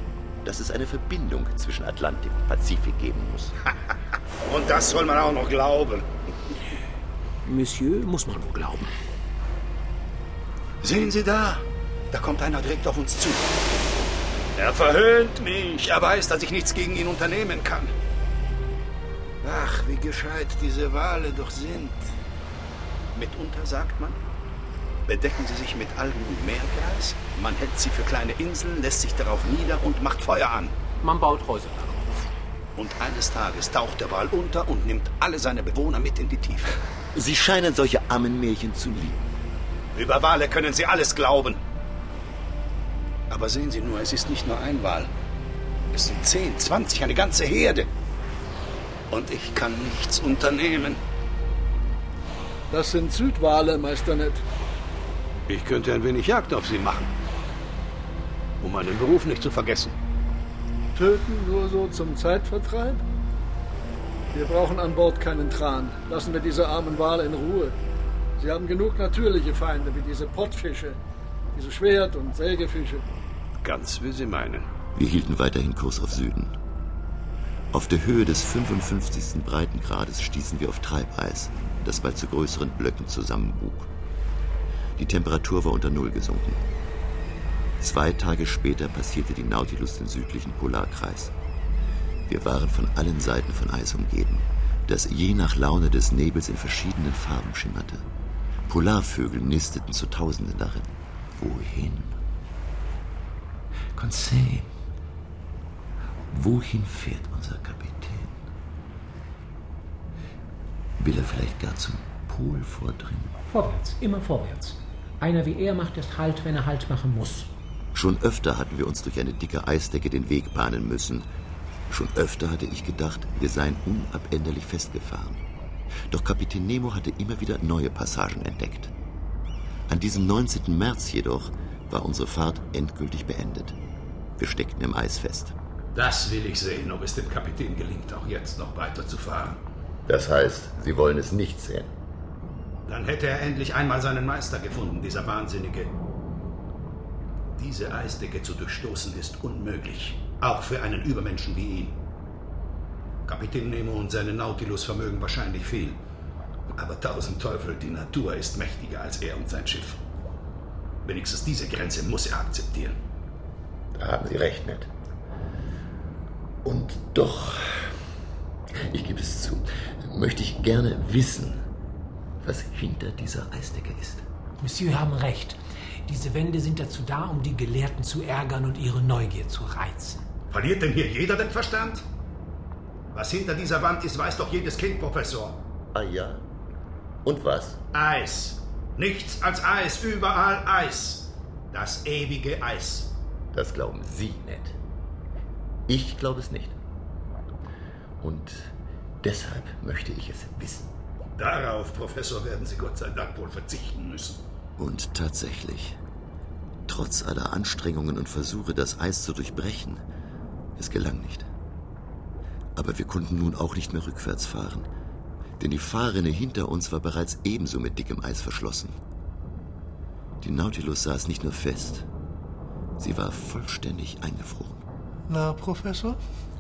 dass es eine Verbindung zwischen Atlantik und Pazifik geben muss. Und das soll man auch noch glauben. Monsieur, muss man wohl glauben. Sehen Sie da, da kommt einer direkt auf uns zu. Er verhöhnt mich, er weiß, dass ich nichts gegen ihn unternehmen kann. Ach, wie gescheit diese Wale doch sind. Mitunter sagt man, bedecken sie sich mit Algen und Meergras, man hält sie für kleine Inseln, lässt sich darauf nieder und macht Feuer an. Man baut Häuser darauf. Und eines Tages taucht der Wal unter und nimmt alle seine Bewohner mit in die Tiefe. Sie scheinen solche Ammenmärchen zu lieben. Über Wale können Sie alles glauben. Aber sehen Sie nur, es ist nicht nur ein Wal. Es sind zehn, zwanzig, eine ganze Herde. Und ich kann nichts unternehmen. Das sind Südwale, Meister Ned. Ich könnte ein wenig Jagd auf sie machen. Um meinen Beruf nicht zu vergessen. Töten nur so zum Zeitvertreib? Wir brauchen an Bord keinen Tran. Lassen wir diese armen Wale in Ruhe. Sie haben genug natürliche Feinde, wie diese Pottfische, diese Schwert- und Sägefische. Ganz wie Sie meinen. Wir hielten weiterhin Kurs auf Süden. Auf der Höhe des fünfundfünfzigsten Breitengrades stießen wir auf Treibeis, das bald zu größeren Blöcken zusammenbog. Die Temperatur war unter Null gesunken. Zwei Tage später passierte die Nautilus den südlichen Polarkreis. Wir waren von allen Seiten von Eis umgeben, das je nach Laune des Nebels in verschiedenen Farben schimmerte. Polarvögel nisteten zu Tausenden darin. Wohin? Conseil, wohin fährt unser Kapitän? Will er vielleicht gar zum Pol vordringen? Vorwärts, immer vorwärts. Einer wie er macht erst Halt, wenn er Halt machen muss. Schon öfter hatten wir uns durch eine dicke Eisdecke den Weg bahnen müssen. Schon öfter hatte ich gedacht, wir seien unabänderlich festgefahren. Doch Kapitän Nemo hatte immer wieder neue Passagen entdeckt. An diesem neunzehnten März jedoch war unsere Fahrt endgültig beendet. Wir steckten im Eis fest. Das will ich sehen, ob es dem Kapitän gelingt, auch jetzt noch weiterzufahren. Das heißt, Sie wollen es nicht sehen? Dann hätte er endlich einmal seinen Meister gefunden, dieser Wahnsinnige. Diese Eisdecke zu durchstoßen ist unmöglich, auch für einen Übermenschen wie ihn. Kapitän Nemo und seine Nautilus vermögen wahrscheinlich viel. Aber tausend Teufel, die Natur ist mächtiger als er und sein Schiff. Wenigstens diese Grenze muss er akzeptieren. Da haben Sie recht, Ned. Und doch, ich gebe es zu, möchte ich gerne wissen, was hinter dieser Eisdecke ist. Monsieur haben recht. Diese Wände sind dazu da, um die Gelehrten zu ärgern und ihre Neugier zu reizen. Verliert denn hier jeder den Verstand? Was hinter dieser Wand ist, weiß doch jedes Kind, Professor. Ah ja? Und was? Eis. Nichts als Eis, überall Eis. Das ewige Eis. Das glauben Sie, Ned. Ich glaube es nicht. Und deshalb möchte ich es wissen. Darauf, Professor, werden Sie Gott sei Dank wohl verzichten müssen. Und tatsächlich, trotz aller Anstrengungen und Versuche, das Eis zu durchbrechen, es gelang nicht. Aber wir konnten nun auch nicht mehr rückwärts fahren, denn die Fahrrinne hinter uns war bereits ebenso mit dickem Eis verschlossen. Die Nautilus saß nicht nur fest, sie war vollständig eingefroren. Na, Professor?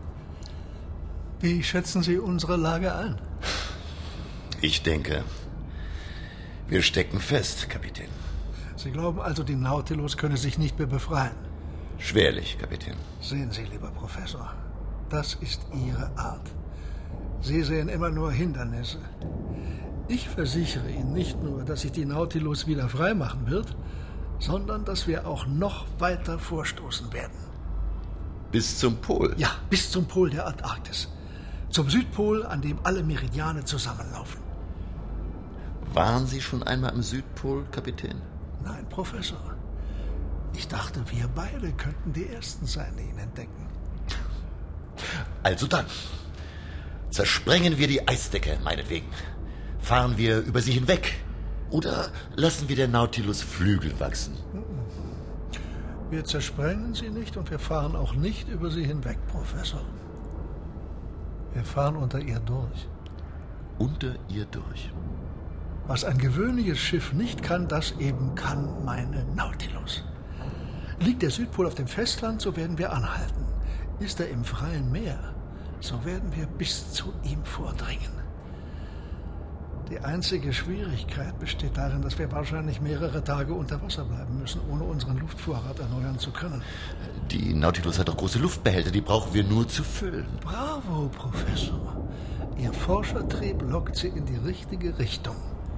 Wie schätzen Sie unsere Lage ein? Ich denke, wir stecken fest, Kapitän. Sie glauben also, die Nautilus könne sich nicht mehr befreien? Schwerlich, Kapitän. Sehen Sie, lieber Professor, das ist Ihre Art. Sie sehen immer nur Hindernisse. Ich versichere Ihnen nicht nur, dass sich die Nautilus wieder freimachen wird, sondern dass wir auch noch weiter vorstoßen werden. Bis zum Pol? Ja, bis zum Pol der Antarktis. Zum Südpol, an dem alle Meridiane zusammenlaufen. Waren Sie schon einmal am Südpol, Kapitän? Nein, Professor. Ich dachte, wir beide könnten die Ersten sein, die ihn entdecken. Also dann. Zersprengen wir die Eisdecke, meinetwegen. Fahren wir über sie hinweg. Oder lassen wir der Nautilus Flügel wachsen? Wir zersprengen sie nicht und wir fahren auch nicht über sie hinweg, Professor. Wir fahren unter ihr durch. Unter ihr durch? Was ein gewöhnliches Schiff nicht kann, das eben kann meine Nautilus. Liegt der Südpol auf dem Festland, so werden wir anhalten. Ist er im freien Meer, so werden wir bis zu ihm vordringen. Die einzige Schwierigkeit besteht darin, dass wir wahrscheinlich mehrere Tage unter Wasser bleiben müssen, ohne unseren Luftvorrat erneuern zu können. Die Nautilus hat doch große Luftbehälter, die brauchen wir nur zu füllen. Bravo, Professor. Ihr Forschertrieb lockt Sie in die richtige Richtung.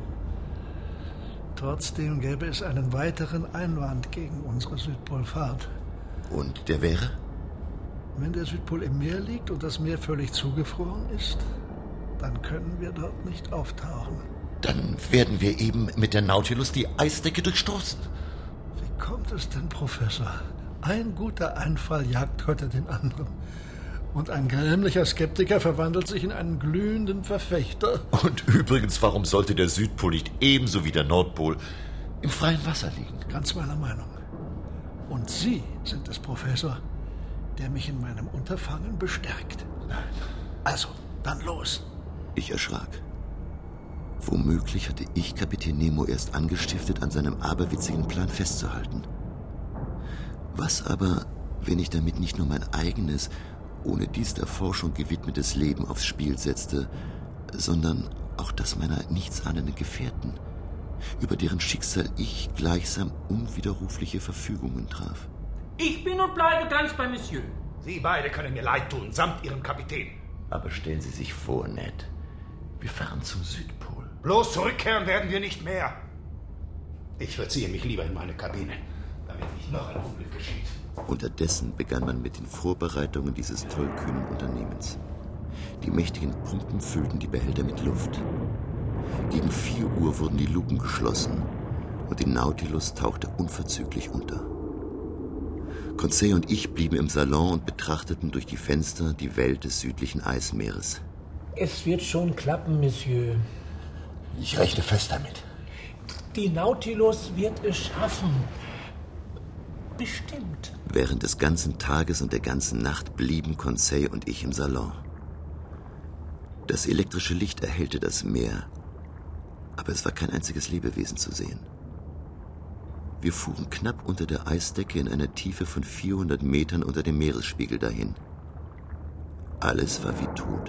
Trotzdem gäbe es einen weiteren Einwand gegen unsere Südpolfahrt. Und der wäre? Wenn der Südpol im Meer liegt und das Meer völlig zugefroren ist, dann können wir dort nicht auftauchen. Dann werden wir eben mit der Nautilus die Eisdecke durchstoßen. Wie kommt es denn, Professor? Ein guter Einfall jagt heute den anderen. Und ein grämlicher Skeptiker verwandelt sich in einen glühenden Verfechter. Und übrigens, warum sollte der Südpol nicht ebenso wie der Nordpol im freien Wasser liegen? Ganz meiner Meinung. Und Sie sind es, Professor, der mich in meinem Unterfangen bestärkt. Also, dann los. Ich erschrak. Womöglich hatte ich Kapitän Nemo erst angestiftet, an seinem aberwitzigen Plan festzuhalten. Was aber, wenn ich damit nicht nur mein eigenes, ohne dies der Forschung gewidmetes Leben aufs Spiel setzte, sondern auch das meiner nichtsahnenden Gefährten, über deren Schicksal ich gleichsam unwiderrufliche Verfügungen traf. Ich bin und bleibe ganz bei Monsieur. Sie beide können mir leid tun, samt Ihrem Kapitän. Aber stellen Sie sich vor, Ned, wir fahren zum Südpol. Bloß zurückkehren werden wir nicht mehr. Ich verziehe mich lieber in meine Kabine, damit nicht noch ein Unglück geschieht. Unterdessen begann man mit den Vorbereitungen dieses tollkühnen Unternehmens. Die mächtigen Pumpen füllten die Behälter mit Luft. Gegen vier Uhr wurden die Luken geschlossen und die Nautilus tauchte unverzüglich unter. Conseil und ich blieben im Salon und betrachteten durch die Fenster die Welt des südlichen Eismeeres. Es wird schon klappen, Monsieur. Ich rechne fest damit. Die Nautilus wird es schaffen. Bestimmt. Während des ganzen Tages und der ganzen Nacht blieben Conseil und ich im Salon. Das elektrische Licht erhellte das Meer, aber es war kein einziges Lebewesen zu sehen. Wir fuhren knapp unter der Eisdecke in einer Tiefe von vierhundert Metern unter dem Meeresspiegel dahin. Alles war wie tot.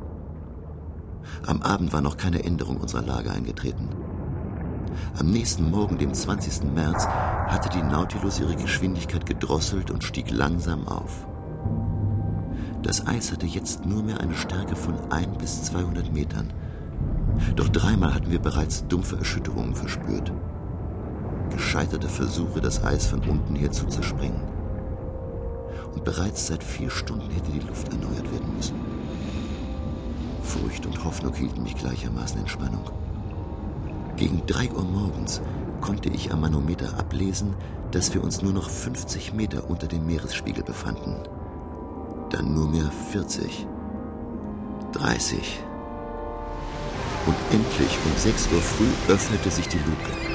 Am Abend war noch keine Änderung unserer Lage eingetreten. Am nächsten Morgen, dem zwanzigsten März, hatte die Nautilus ihre Geschwindigkeit gedrosselt und stieg langsam auf. Das Eis hatte jetzt nur mehr eine Stärke von ein bis zweihundert Metern. Doch dreimal hatten wir bereits dumpfe Erschütterungen verspürt. Gescheiterte Versuche, das Eis von unten her zuzusprengen. Und bereits seit vier Stunden hätte die Luft erneuert werden müssen. Furcht und Hoffnung hielten mich gleichermaßen in Spannung. Gegen drei Uhr morgens konnte ich am Manometer ablesen, dass wir uns nur noch fünfzig Meter unter dem Meeresspiegel befanden. Dann nur mehr vierzig, dreißig. Und endlich um sechs Uhr früh öffnete sich die Luke.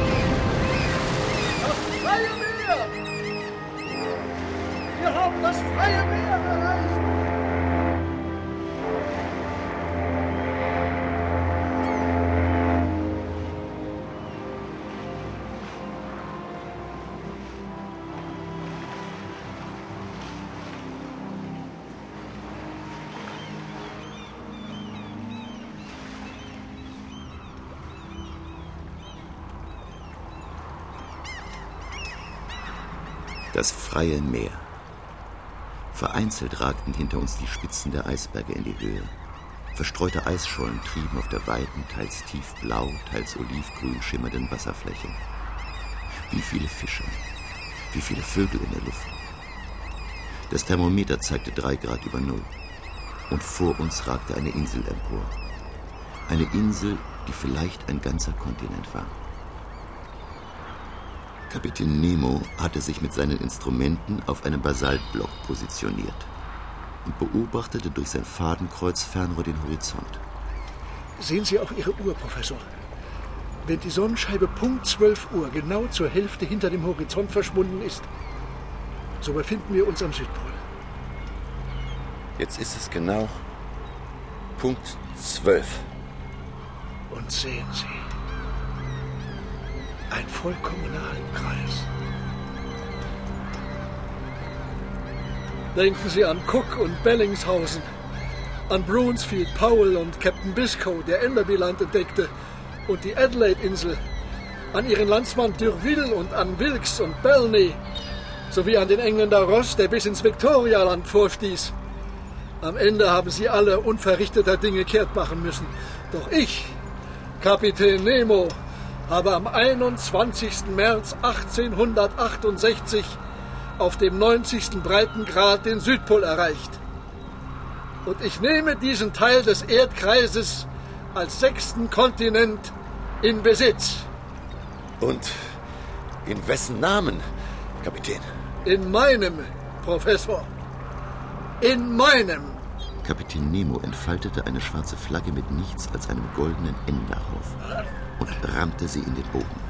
Das freie Meer! Wir haben das freie Meer erreicht! Das freie Meer. Vereinzelt ragten hinter uns die Spitzen der Eisberge in die Höhe. Verstreute Eisschollen trieben auf der weiten, teils tiefblau, teils olivgrün schimmernden Wasserfläche. Wie viele Fische, wie viele Vögel in der Luft. Das Thermometer zeigte drei Grad über Null. Und vor uns ragte eine Insel empor. Eine Insel, die vielleicht ein ganzer Kontinent war. Kapitän Nemo hatte sich mit seinen Instrumenten auf einem Basaltblock positioniert und beobachtete durch sein Fadenkreuz Fernrohr den Horizont. Sehen Sie auf Ihre Uhr, Professor. Wenn die Sonnenscheibe Punkt zwölf Uhr genau zur Hälfte hinter dem Horizont verschwunden ist, so befinden wir uns am Südpol. Jetzt ist es genau Punkt zwölf. Und sehen Sie, ein vollkommener Halbkreis. Denken Sie an Cook und Bellingshausen, an Brunsfield Powell und Captain Biscoe, der Enderby-Land entdeckte, und die Adelaide-Insel, an Ihren Landsmann D'Urville und an Wilkes und Belney, sowie an den Engländer Ross, der bis ins Victorialand vorstieß. Am Ende haben sie alle unverrichteter Dinge kehrt machen müssen. Doch ich, Kapitän Nemo, habe am einundzwanzigsten März achtzehnhundertachtundsechzig auf dem neunzigsten Breitengrad den Südpol erreicht. Und ich nehme diesen Teil des Erdkreises als sechsten Kontinent in Besitz. Und in wessen Namen, Kapitän? In meinem, Professor. In meinem. Kapitän Nemo entfaltete eine schwarze Flagge mit nichts als einem goldenen N darauf und rammte sie in den Boden.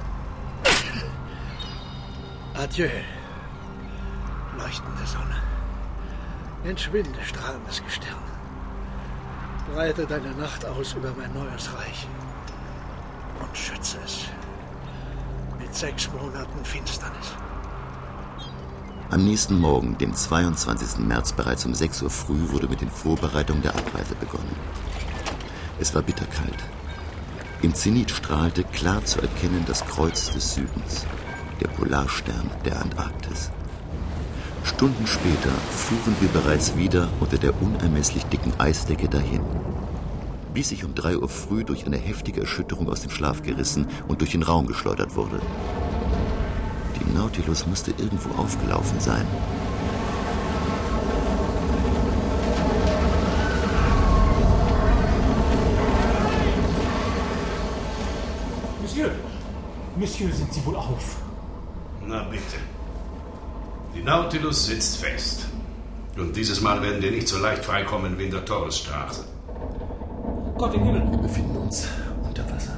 Adieu, leuchtende Sonne. Entschwinde, strahlendes Gestirn. Breite deine Nacht aus über mein neues Reich und schütze es mit sechs Monaten Finsternis. Am nächsten Morgen, dem zweiundzwanzigsten März, bereits um sechs Uhr früh, wurde mit den Vorbereitungen der Abreise begonnen. Es war bitterkalt. Im Zenit strahlte, klar zu erkennen, das Kreuz des Südens, der Polarstern der Antarktis. Stunden später fuhren wir bereits wieder unter der unermesslich dicken Eisdecke dahin. Bis ich um drei Uhr früh durch eine heftige Erschütterung aus dem Schlaf gerissen und durch den Raum geschleudert wurde. Die Nautilus musste irgendwo aufgelaufen sein. Monsieur, Monsieur, sind Sie wohl auf? Na bitte. Die Nautilus sitzt fest. Und dieses Mal werden wir nicht so leicht freikommen wie in der Torresstraße. Gott im Himmel. Wir befinden uns unter Wasser.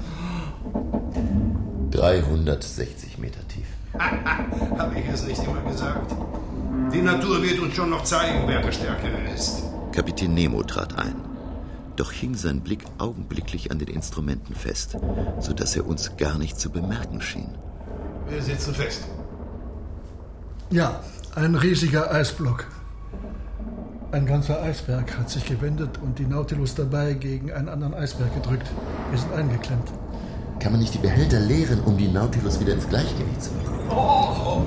dreihundertsechzig Meter tief. Habe ich es nicht immer gesagt? Die Natur wird uns schon noch zeigen, wer der Stärkere ist. Kapitän Nemo trat ein. Doch hing sein Blick augenblicklich an den Instrumenten fest, sodass er uns gar nicht zu bemerken schien. Wir sitzen fest. Ja, ein riesiger Eisblock. Ein ganzer Eisberg hat sich gewendet und die Nautilus dabei gegen einen anderen Eisberg gedrückt. Wir sind eingeklemmt. Kann man nicht die Behälter leeren, um die Nautilus wieder ins Gleichgewicht zu bringen? Oh.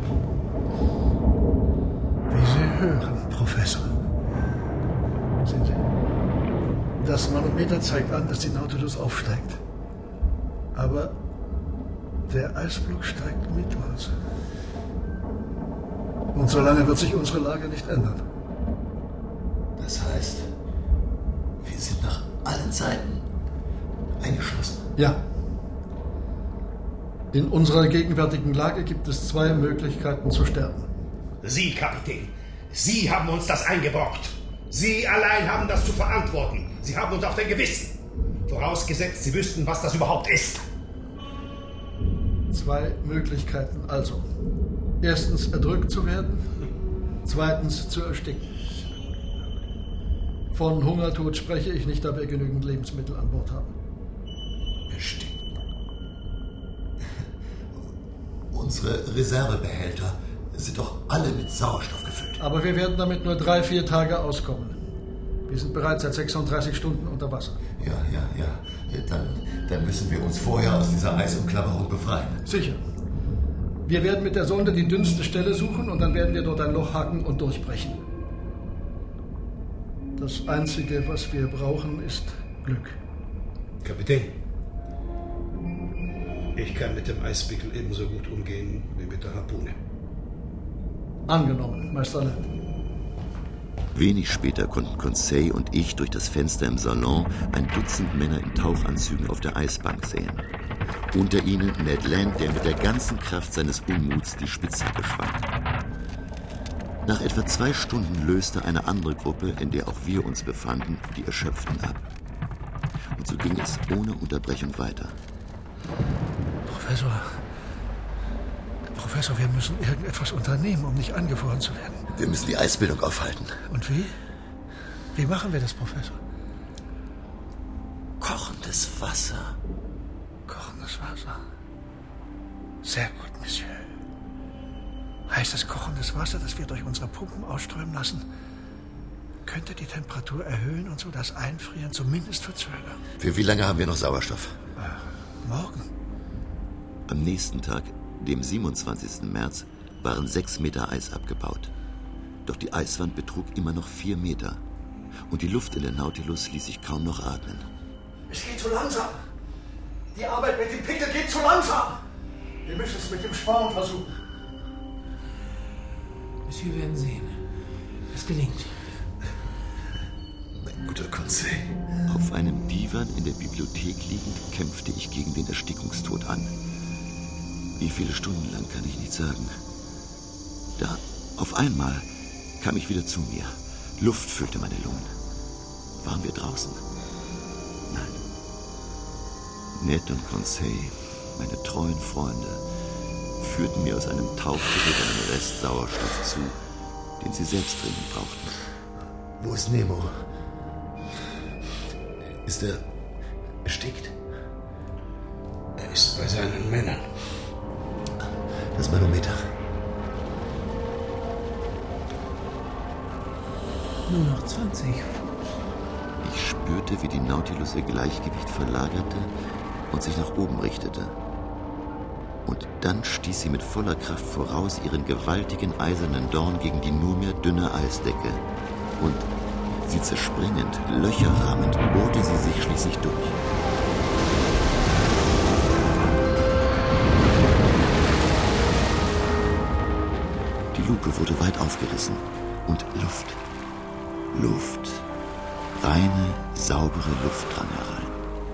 Wie Sie hören, Professor. Sehen Sie, das Manometer zeigt an, dass die Nautilus aufsteigt. Aber der Eisblock steigt mit uns. Und so lange wird sich unsere Lage nicht ändern. Das heißt, wir sind nach allen Seiten eingeschlossen. Ja. In unserer gegenwärtigen Lage gibt es zwei Möglichkeiten zu sterben. Sie, Kapitän, Sie haben uns das eingebrockt. Sie allein haben das zu verantworten. Sie haben uns auf dein Gewissen. Vorausgesetzt, Sie wüssten, was das überhaupt ist. Zwei Möglichkeiten also. Erstens erdrückt zu werden, zweitens zu ersticken. Von Hungertod spreche ich nicht, da wir genügend Lebensmittel an Bord haben. Ersticken. Unsere Reservebehälter sind doch alle mit Sauerstoff gefüllt. Aber wir werden damit nur drei, vier Tage auskommen. Wir sind bereits seit sechsunddreißig Stunden unter Wasser. Ja, ja, ja. Dann, dann müssen wir uns vorher aus dieser Eisumklammerung befreien. Sicher. Wir werden mit der Sonde die dünnste Stelle suchen und dann werden wir dort ein Loch hacken und durchbrechen. Das Einzige, was wir brauchen, ist Glück. Kapitän, ich kann mit dem Eispickel ebenso gut umgehen wie mit der Harpune. Angenommen, Meister Land. Wenig später konnten Conseil und ich durch das Fenster im Salon ein Dutzend Männer in Tauchanzügen auf der Eisbank sehen. Unter ihnen Ned Land, der mit der ganzen Kraft seines Unmuts die Spitzhacke schwang. Nach etwa zwei Stunden löste eine andere Gruppe, in der auch wir uns befanden, die Erschöpften ab. Und so ging es ohne Unterbrechung weiter. Professor, Professor, wir müssen irgendetwas unternehmen, um nicht angefroren zu werden. Wir müssen die Eisbildung aufhalten. Und wie? Wie machen wir das, Professor? Kochendes Wasser. Kochendes Wasser. Sehr gut, Monsieur. Heiß Heißes, kochendes Wasser, das wir durch unsere Pumpen ausströmen lassen, könnte die Temperatur erhöhen und so das Einfrieren zumindest verzögern. Für wie lange haben wir noch Sauerstoff? Äh, morgen. Am nächsten Tag, dem siebenundzwanzigsten März, waren sechs Meter Eis abgebaut. Doch die Eiswand betrug immer noch vier Meter. Und die Luft in der Nautilus ließ sich kaum noch atmen. Es geht zu langsam. Die Arbeit mit dem Pickel geht zu langsam. Wir müssen es mit dem Sporn versuchen. Monsieur, werden sehen. Es gelingt. Mein guter Conseil. Auf einem Divan in der Bibliothek liegend kämpfte ich gegen den Erstickungstod an. Wie viele Stunden lang, kann ich nicht sagen. Da, auf einmal, kam ich wieder zu mir. Luft füllte meine Lungen. Waren wir draußen? Nein. Ned und Conseil, meine treuen Freunde, führten mir aus einem Tauchgerät einen Rest Sauerstoff zu, den sie selbst dringend brauchten. Wo ist Nemo? Ist er erstickt? Er ist bei seinen Männern. Das Manometer. Nur noch zwanzig. Ich spürte, wie die Nautilus ihr Gleichgewicht verlagerte und sich nach oben richtete. Und dann stieß sie mit voller Kraft voraus ihren gewaltigen eisernen Dorn gegen die nur mehr dünne Eisdecke. Und sie zerspringend, Löcher rahmend, bohrte sie sich schließlich durch. Die Luke wurde weit aufgerissen und Luft, Luft, reine, saubere Luft drang herein.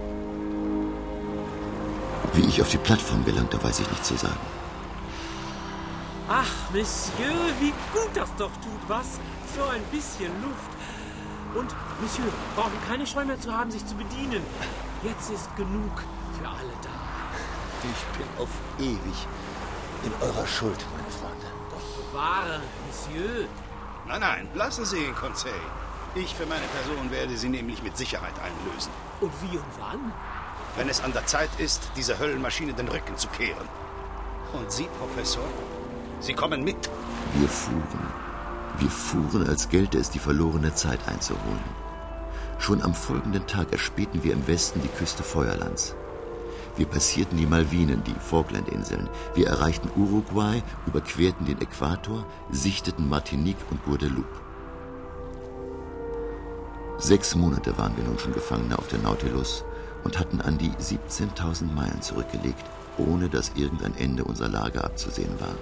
Wie ich auf die Plattform gelangte, weiß ich nicht zu sagen. Ach, Monsieur, wie gut das doch tut, was? So ein bisschen Luft. Und, Monsieur, brauchen keine Scheu mehr zu haben, sich zu bedienen. Jetzt ist genug für alle da. Ich bin auf ewig in eurer Schuld, meine Freunde. Gott bewahre, Monsieur. Nein, nein, lassen Sie ihn, Conseil. Ich für meine Person werde sie nämlich mit Sicherheit einlösen. Und wie und wann? Wenn es an der Zeit ist, dieser Höllenmaschine den Rücken zu kehren. Und Sie, Professor, Sie kommen mit. Wir fuhren. Wir fuhren, als gelte es, die verlorene Zeit einzuholen. Schon am folgenden Tag erspähten wir im Westen die Küste Feuerlands. Wir passierten die Malvinen, die Falklandinseln. Wir erreichten Uruguay, überquerten den Äquator, sichteten Martinique und Guadeloupe. Sechs Monate waren wir nun schon Gefangene auf der Nautilus und hatten an die siebzehntausend Meilen zurückgelegt, ohne dass irgendein Ende unserer Lage abzusehen war.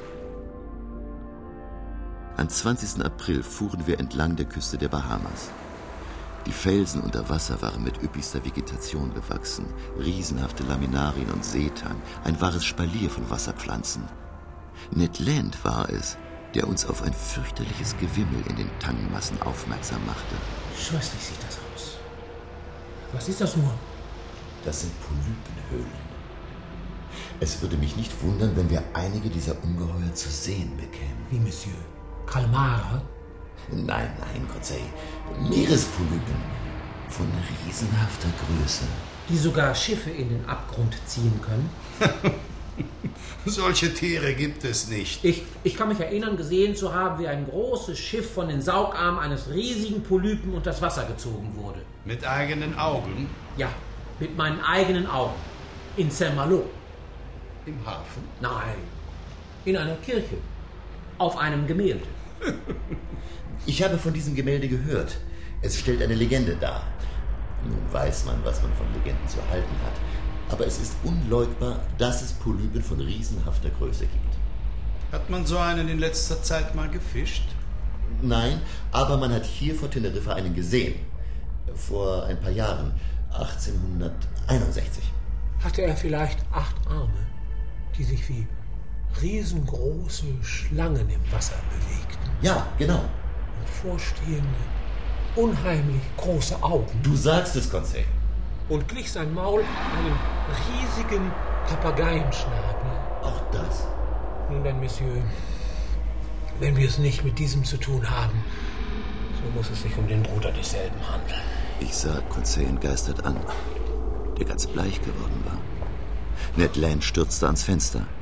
Am zwanzigsten April fuhren wir entlang der Küste der Bahamas. Die Felsen unter Wasser waren mit üppigster Vegetation bewachsen, riesenhafte Laminarien und Seetang, ein wahres Spalier von Wasserpflanzen. Ned Land war es, der uns auf ein fürchterliches Gewimmel in den Tangmassen aufmerksam machte. Scheußlich sieht das aus. Was ist das nur? Das sind Polypenhöhlen. Es würde mich nicht wundern, wenn wir einige dieser Ungeheuer zu sehen bekämen. Wie, Monsieur? Kalmare? Nein, nein, Conseil. Meerespolypen. Von riesenhafter Größe. Die sogar Schiffe in den Abgrund ziehen können? Solche Tiere gibt es nicht. Ich, ich kann mich erinnern, gesehen zu haben, wie ein großes Schiff von den Saugarmen eines riesigen Polypen unter das Wasser gezogen wurde. Mit eigenen Augen? Ja, mit meinen eigenen Augen. In Saint-Malo. Im Hafen? Nein, in einer Kirche. Auf einem Gemälde. Ich habe von diesem Gemälde gehört. Es stellt eine Legende dar. Nun weiß man, was man von Legenden zu halten hat. Aber es ist unleugbar, dass es Polypen von riesenhafter Größe gibt. Hat man so einen in letzter Zeit mal gefischt? Nein, aber man hat hier vor Teneriffa einen gesehen. Vor ein paar Jahren, achtzehnhunderteinundsechzig. Hatte er vielleicht acht Arme, die sich wie riesengroße Schlangen im Wasser bewegten? Ja, genau. Und vorstehende, unheimlich große Augen. Du sagst es, Conseil. Und glich sein Maul einem riesigen Papageienschnabel. Auch das. Nun dann, Monsieur, wenn wir es nicht mit diesem zu tun haben, so muss es sich um den Bruder desselben handeln. Ich sah Conseil entgeistert an, der ganz bleich geworden war. Ned Land stürzte ans Fenster.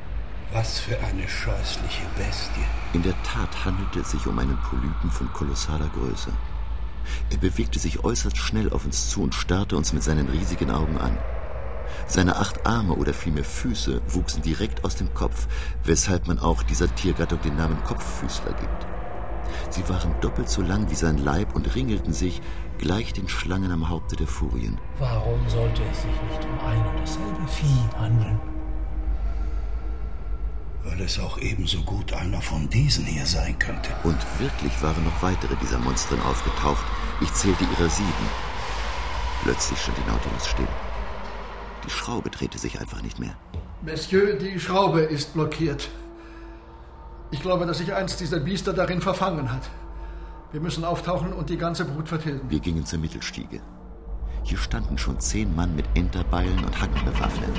Was für eine scheußliche Bestie. In der Tat handelte es sich um einen Polypen von kolossaler Größe. Er bewegte sich äußerst schnell auf uns zu und starrte uns mit seinen riesigen Augen an. Seine acht Arme oder vielmehr Füße wuchsen direkt aus dem Kopf, weshalb man auch dieser Tiergattung den Namen Kopffüßler gibt. Sie waren doppelt so lang wie sein Leib und ringelten sich gleich den Schlangen am Haupte der Furien. Warum sollte es sich nicht um ein und dasselbe Vieh handeln? Weil es auch ebenso gut einer von diesen hier sein könnte. Und wirklich waren noch weitere dieser Monstren aufgetaucht. Ich zählte ihrer sieben. Plötzlich stand die Nautilus still. Die Schraube drehte sich einfach nicht mehr. Monsieur, die Schraube ist blockiert. Ich glaube, dass sich eins dieser Biester darin verfangen hat. Wir müssen auftauchen und die ganze Brut vertilgen. Wir gingen zur Mittelstiege. Hier standen schon zehn Mann mit Enterbeilen und Hacken bewaffnet.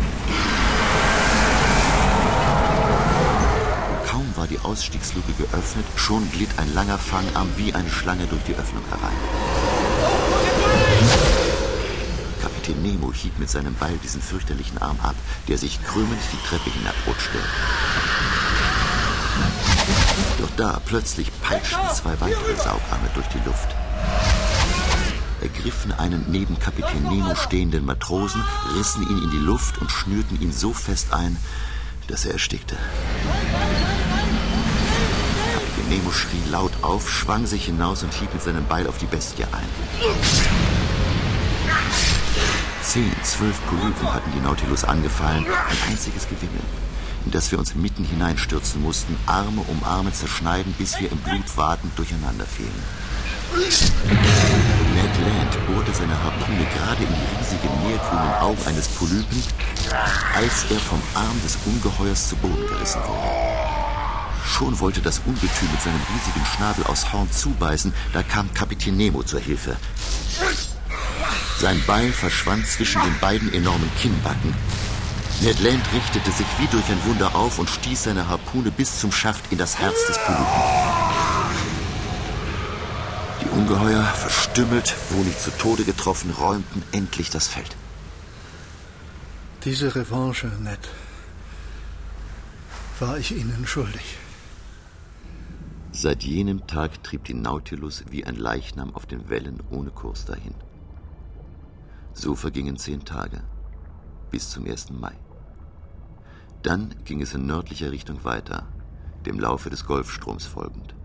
Kaum war die Ausstiegsluke geöffnet, schon glitt ein langer Fangarm wie eine Schlange durch die Öffnung herein. Kapitän Nemo hieb mit seinem Beil diesen fürchterlichen Arm ab, der sich krümmend die Treppe hinabrutschte. Doch da plötzlich peitschten zwei weitere Saugarme durch die Luft. Ergriffen einen neben Kapitän Nemo stehenden Matrosen, rissen ihn in die Luft und schnürten ihn so fest ein, dass er erstickte. Kapitän Nemo schrie laut auf, schwang sich hinaus und hieb mit seinem Beil auf die Bestie ein. Zehn, zwölf Polypen hatten die Nautilus angefallen, ein einziges Gewimmel, in das wir uns mitten hineinstürzen mussten, Arme um Arme zerschneiden, bis wir im Blut wadend durcheinander fielen. Ned Land bohrte seine Harpune gerade in die riesigen meergrünen Augen eines Polypen, als er vom Arm des Ungeheuers zu Boden gerissen wurde. Schon wollte das Ungetüm mit seinem riesigen Schnabel aus Horn zubeißen, da kam Kapitän Nemo zur Hilfe. Sein Beil verschwand zwischen den beiden enormen Kinnbacken. Ned Land richtete sich wie durch ein Wunder auf und stieß seine Harpune bis zum Schaft in das Herz des Polypen. Die Ungeheuer, verstümmelt, wo nicht zu Tode getroffen, räumten endlich das Feld. Diese Revanche, Ned, war ich Ihnen schuldig. Seit jenem Tag trieb die Nautilus wie ein Leichnam auf den Wellen ohne Kurs dahin. So vergingen zehn Tage, bis zum ersten Mai. Dann ging es in nördlicher Richtung weiter, dem Laufe des Golfstroms folgend.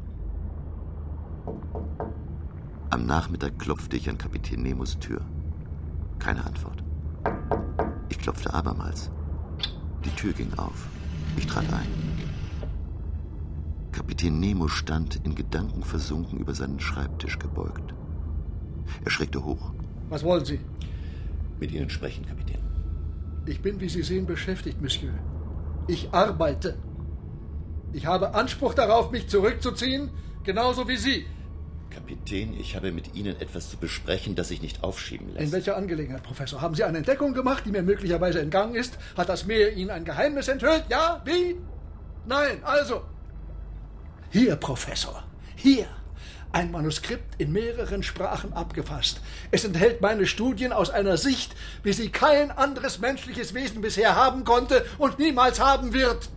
Am Nachmittag klopfte ich an Kapitän Nemos Tür. Keine Antwort. Ich klopfte abermals. Die Tür ging auf. Ich trat ein. Kapitän Nemo stand in Gedanken versunken über seinen Schreibtisch gebeugt. Er schreckte hoch. Was wollen Sie? Mit Ihnen sprechen, Kapitän. Ich bin, wie Sie sehen, beschäftigt, Monsieur. Ich arbeite. Ich habe Anspruch darauf, mich zurückzuziehen, genauso wie Sie. Kapitän, ich habe mit Ihnen etwas zu besprechen, das sich nicht aufschieben lässt. In welcher Angelegenheit, Professor? Haben Sie eine Entdeckung gemacht, die mir möglicherweise entgangen ist? Hat das Meer Ihnen ein Geheimnis enthüllt? Ja? Wie? Nein, also. Hier, Professor. Hier. Ein Manuskript in mehreren Sprachen abgefasst. Es enthält meine Studien aus einer Sicht, wie sie kein anderes menschliches Wesen bisher haben konnte und niemals haben wird.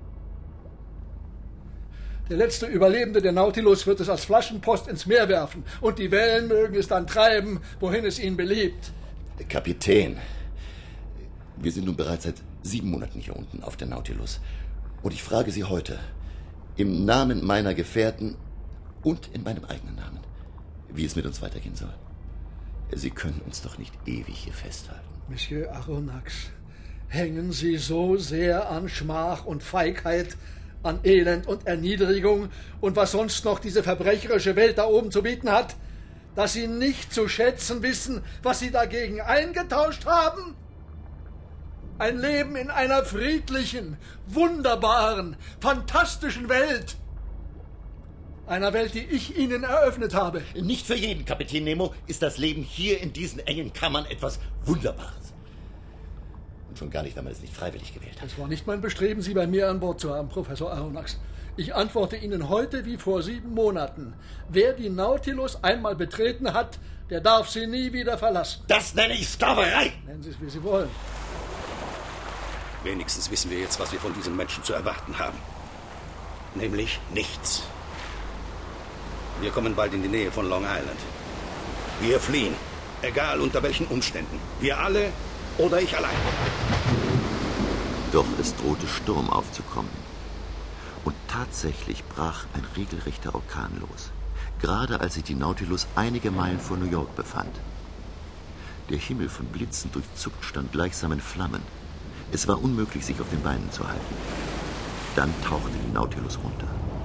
Der letzte Überlebende der Nautilus wird es als Flaschenpost ins Meer werfen und die Wellen mögen es dann treiben, wohin es ihnen beliebt. Kapitän, wir sind nun bereits seit sieben Monaten hier unten auf der Nautilus. Und ich frage Sie heute, im Namen meiner Gefährten und in meinem eigenen Namen, wie es mit uns weitergehen soll. Sie können uns doch nicht ewig hier festhalten. Monsieur Aronnax, hängen Sie so sehr an Schmach und Feigheit, an Elend und Erniedrigung und was sonst noch diese verbrecherische Welt da oben zu bieten hat, dass Sie nicht zu schätzen wissen, was Sie dagegen eingetauscht haben? Ein Leben in einer friedlichen, wunderbaren, fantastischen Welt. Einer Welt, die ich Ihnen eröffnet habe. Nicht für jeden, Kapitän Nemo, ist das Leben hier in diesen engen Kammern etwas Wunderbares. Und schon gar nicht, wenn man es nicht freiwillig gewählt hat. Es war nicht mein Bestreben, Sie bei mir an Bord zu haben, Professor Aronnax. Ich antworte Ihnen heute wie vor sieben Monaten. Wer die Nautilus einmal betreten hat, der darf sie nie wieder verlassen. Das nenne ich Sklaverei! Nennen Sie es, wie Sie wollen. Wenigstens wissen wir jetzt, was wir von diesen Menschen zu erwarten haben. Nämlich nichts. Wir kommen bald in die Nähe von Long Island. Wir fliehen. Egal unter welchen Umständen. Wir alle oder ich allein. Doch es drohte Sturm aufzukommen. Und tatsächlich brach ein regelrechter Orkan los. Gerade als sich die Nautilus einige Meilen vor New York befand. Der Himmel von Blitzen durchzuckt stand gleichsam in Flammen. Es war unmöglich, sich auf den Beinen zu halten. Dann tauchte die Nautilus runter.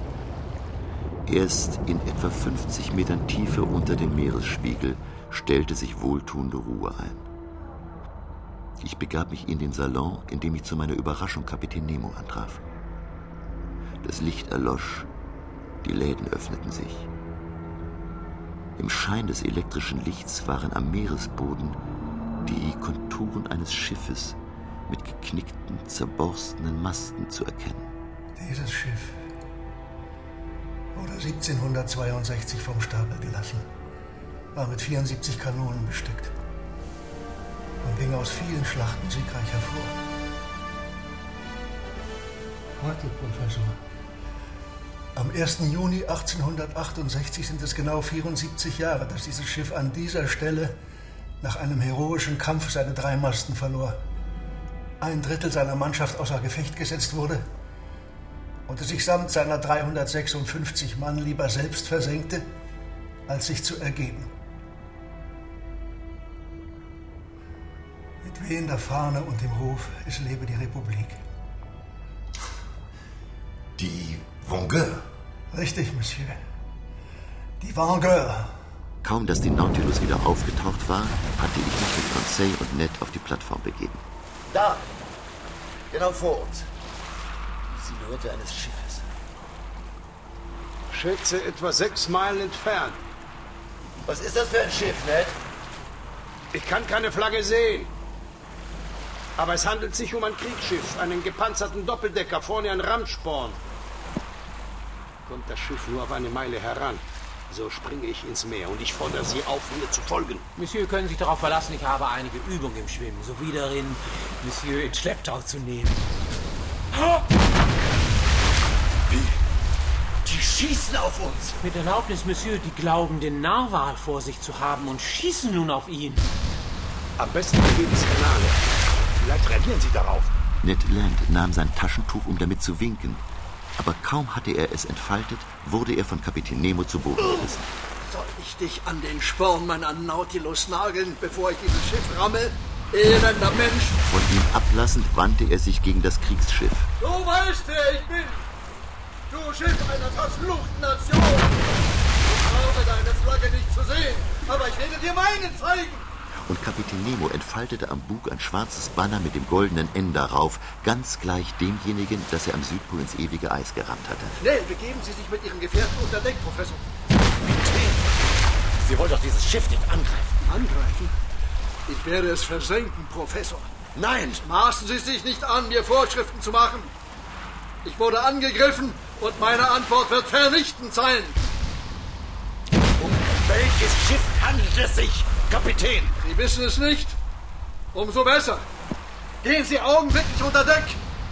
Erst in etwa fünfzig Metern Tiefe unter dem Meeresspiegel stellte sich wohltuende Ruhe ein. Ich begab mich in den Salon, in dem ich zu meiner Überraschung Kapitän Nemo antraf. Das Licht erlosch, die Läden öffneten sich. Im Schein des elektrischen Lichts waren am Meeresboden die Konturen eines Schiffes mit geknickten, zerborstenen Masten zu erkennen. Dieses Schiff wurde siebzehnhundertzweiundsechzig vom Stapel gelassen, war mit vierundsiebzig Kanonen bestückt und ging aus vielen Schlachten siegreich hervor. Heute, Professor, am ersten Juni achtzehnhundertachtundsechzig sind es genau vierundsiebzig Jahre, dass dieses Schiff an dieser Stelle nach einem heroischen Kampf seine drei Masten verlor, ein Drittel seiner Mannschaft außer Gefecht gesetzt wurde und es sich samt seiner dreihundertsechsundfünfzig Mann lieber selbst versenkte, als sich zu ergeben. Mit wehender Fahne und dem Ruf, es lebe die Republik. Die Vengeur. Richtig, Monsieur. Die Vengeur. Kaum, dass die Nautilus wieder aufgetaucht war, hatte ich mich mit Conseil und Ned auf die Plattform begeben. Da! Genau vor uns. Die Silhouette eines Schiffes. Schätze etwa sechs Meilen entfernt. Was ist das für ein Schiff, Ned? Ich kann keine Flagge sehen. Aber es handelt sich um ein Kriegsschiff, einen gepanzerten Doppeldecker, vorne ein Ramsporn. Kommt das Schiff nur auf eine Meile heran, so springe ich ins Meer und ich fordere Sie auf, mir zu folgen. Monsieur, können sich darauf verlassen, ich habe einige Übung im Schwimmen, sowie darin, Monsieur in Schlepptau zu nehmen. Wie? Die schießen auf uns! Mit Erlaubnis, Monsieur, die glauben, den Narwal vor sich zu haben und schießen nun auf ihn. Am besten wir geben Signale. Vielleicht reagieren Sie darauf. Ned Land nahm sein Taschentuch, um damit zu winken. Aber kaum hatte er es entfaltet, wurde er von Kapitän Nemo zu Boden gerissen. Soll ich dich an den Sporn meiner Nautilus nageln, bevor ich dieses Schiff ramme? Elender Mensch! Von ihm ablassend wandte er sich gegen das Kriegsschiff. Du weißt, wer ich bin! Du Schiff einer verfluchten Nation! Ich brauche deine Flagge nicht zu sehen, aber ich werde dir meinen zeigen! Und Kapitän Nemo entfaltete am Bug ein schwarzes Banner mit dem goldenen N darauf, ganz gleich demjenigen, das er am Südpol ins ewige Eis gerammt hatte. Schnell, begeben Sie sich mit Ihren Gefährten unter Deck, Professor. Sie wollen doch dieses Schiff nicht angreifen. Angreifen? Ich werde es versenken, Professor. Nein! Maßen Sie sich nicht an, mir Vorschriften zu machen. Ich wurde angegriffen und meine Antwort wird vernichtend sein. Um welches Schiff handelt es sich, Kapitän? Sie wissen es nicht? Umso besser. Gehen Sie augenblicklich unter Deck.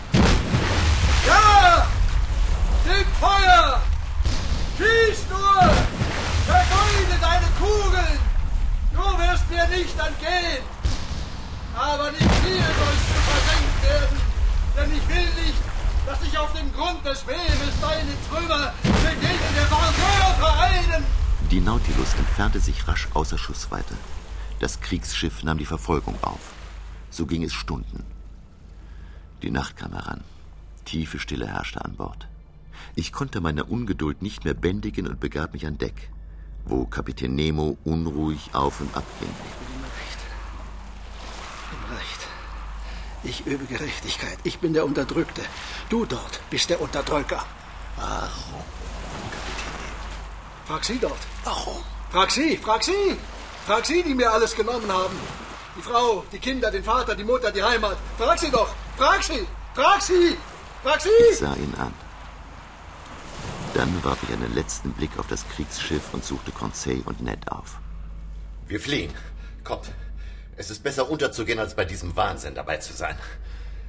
Ja! Nehmt Feuer! Schieß nur! Vergeude deine Kugeln! Du wirst mir nicht entgehen! Aber nicht hier sollst du versenkt werden, denn ich will nicht, dass sich auf dem Grund des Meeres deine Trümmer mit denen der Vengeur vereinen! Die Nautilus entfernte sich rasch außer Schussweite. Das Kriegsschiff nahm die Verfolgung auf. So ging es Stunden. Die Nacht kam heran. Tiefe Stille herrschte an Bord. Ich konnte meine Ungeduld nicht mehr bändigen und begab mich an Deck, wo Kapitän Nemo unruhig auf und ab ging. Ich bin im Recht. Im Recht. Ich übe Gerechtigkeit. Ich bin der Unterdrückte. Du dort bist der Unterdrücker. Warum, Kapitän Nemo? Frag sie dort. Warum? Frag sie, frag sie. Frag sie, die mir alles genommen haben. Die Frau, die Kinder, den Vater, die Mutter, die Heimat. Frag sie doch. Frag sie. Frag sie. Frag sie. Ich sah ihn an. Dann warf ich einen letzten Blick auf das Kriegsschiff und suchte Conseil und Ned auf. Wir fliehen. Kommt. Es ist besser unterzugehen, als bei diesem Wahnsinn dabei zu sein.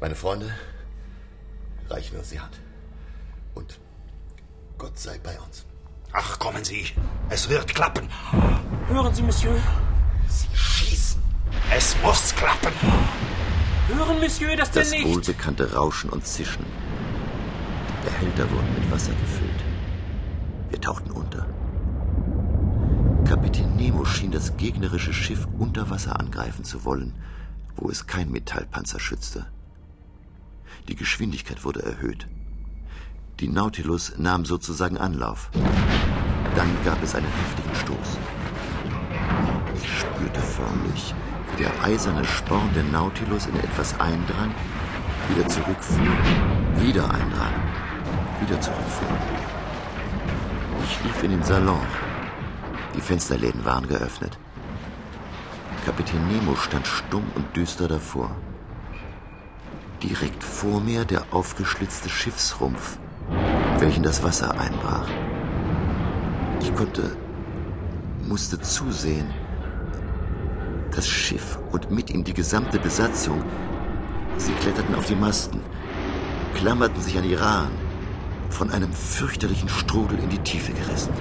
Meine Freunde, reichen wir uns die Hand. Und Gott sei bei uns. Ach, kommen Sie. Es wird klappen. Hören Sie, Monsieur? Sie schießen. Es muss klappen. Hören, Monsieur, das denn Das nicht? wohlbekannte Rauschen und Zischen. Die Behälter wurden mit Wasser gefüllt. Wir tauchten unter. Kapitän Nemo schien das gegnerische Schiff unter Wasser angreifen zu wollen, wo es kein Metallpanzer schützte. Die Geschwindigkeit wurde erhöht. Die Nautilus nahm sozusagen Anlauf. Dann gab es einen heftigen Stoß. Ich spürte förmlich, wie der eiserne Sporn der Nautilus in etwas eindrang, wieder zurückfuhr, wieder eindrang, wieder zurückfuhr. Ich lief in den Salon. Die Fensterläden waren geöffnet. Kapitän Nemo stand stumm und düster davor. Direkt vor mir der aufgeschlitzte Schiffsrumpf, in welchen das Wasser einbrach. Ich konnte, musste zusehen. Das Schiff und mit ihm die gesamte Besatzung. Sie kletterten auf die Masten, klammerten sich an die Rahen, von einem fürchterlichen Strudel in die Tiefe gerissen.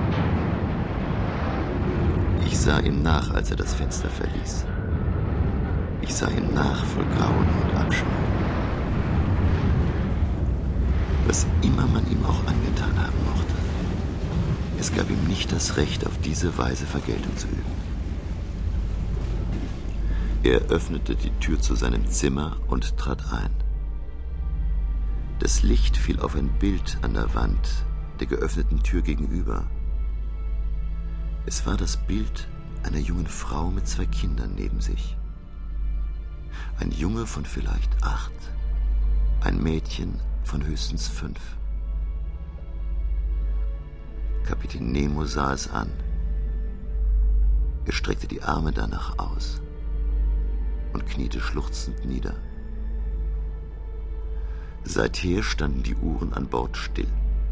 Ich sah ihm nach, als er das Fenster verließ. Ich sah ihm nach voll Grauen und Abscheu. Was immer man ihm auch angetan haben mochte, es gab ihm nicht das Recht, auf diese Weise Vergeltung zu üben. Er öffnete die Tür zu seinem Zimmer und trat ein. Das Licht fiel auf ein Bild an der Wand der geöffneten Tür gegenüber. Es war das Bild einer jungen Frau mit zwei Kindern neben sich. Ein Junge von vielleicht acht, ein Mädchen von höchstens fünf. Kapitän Nemo sah es an. Er streckte die Arme danach aus und kniete schluchzend nieder. Seither standen die Uhren an Bord still.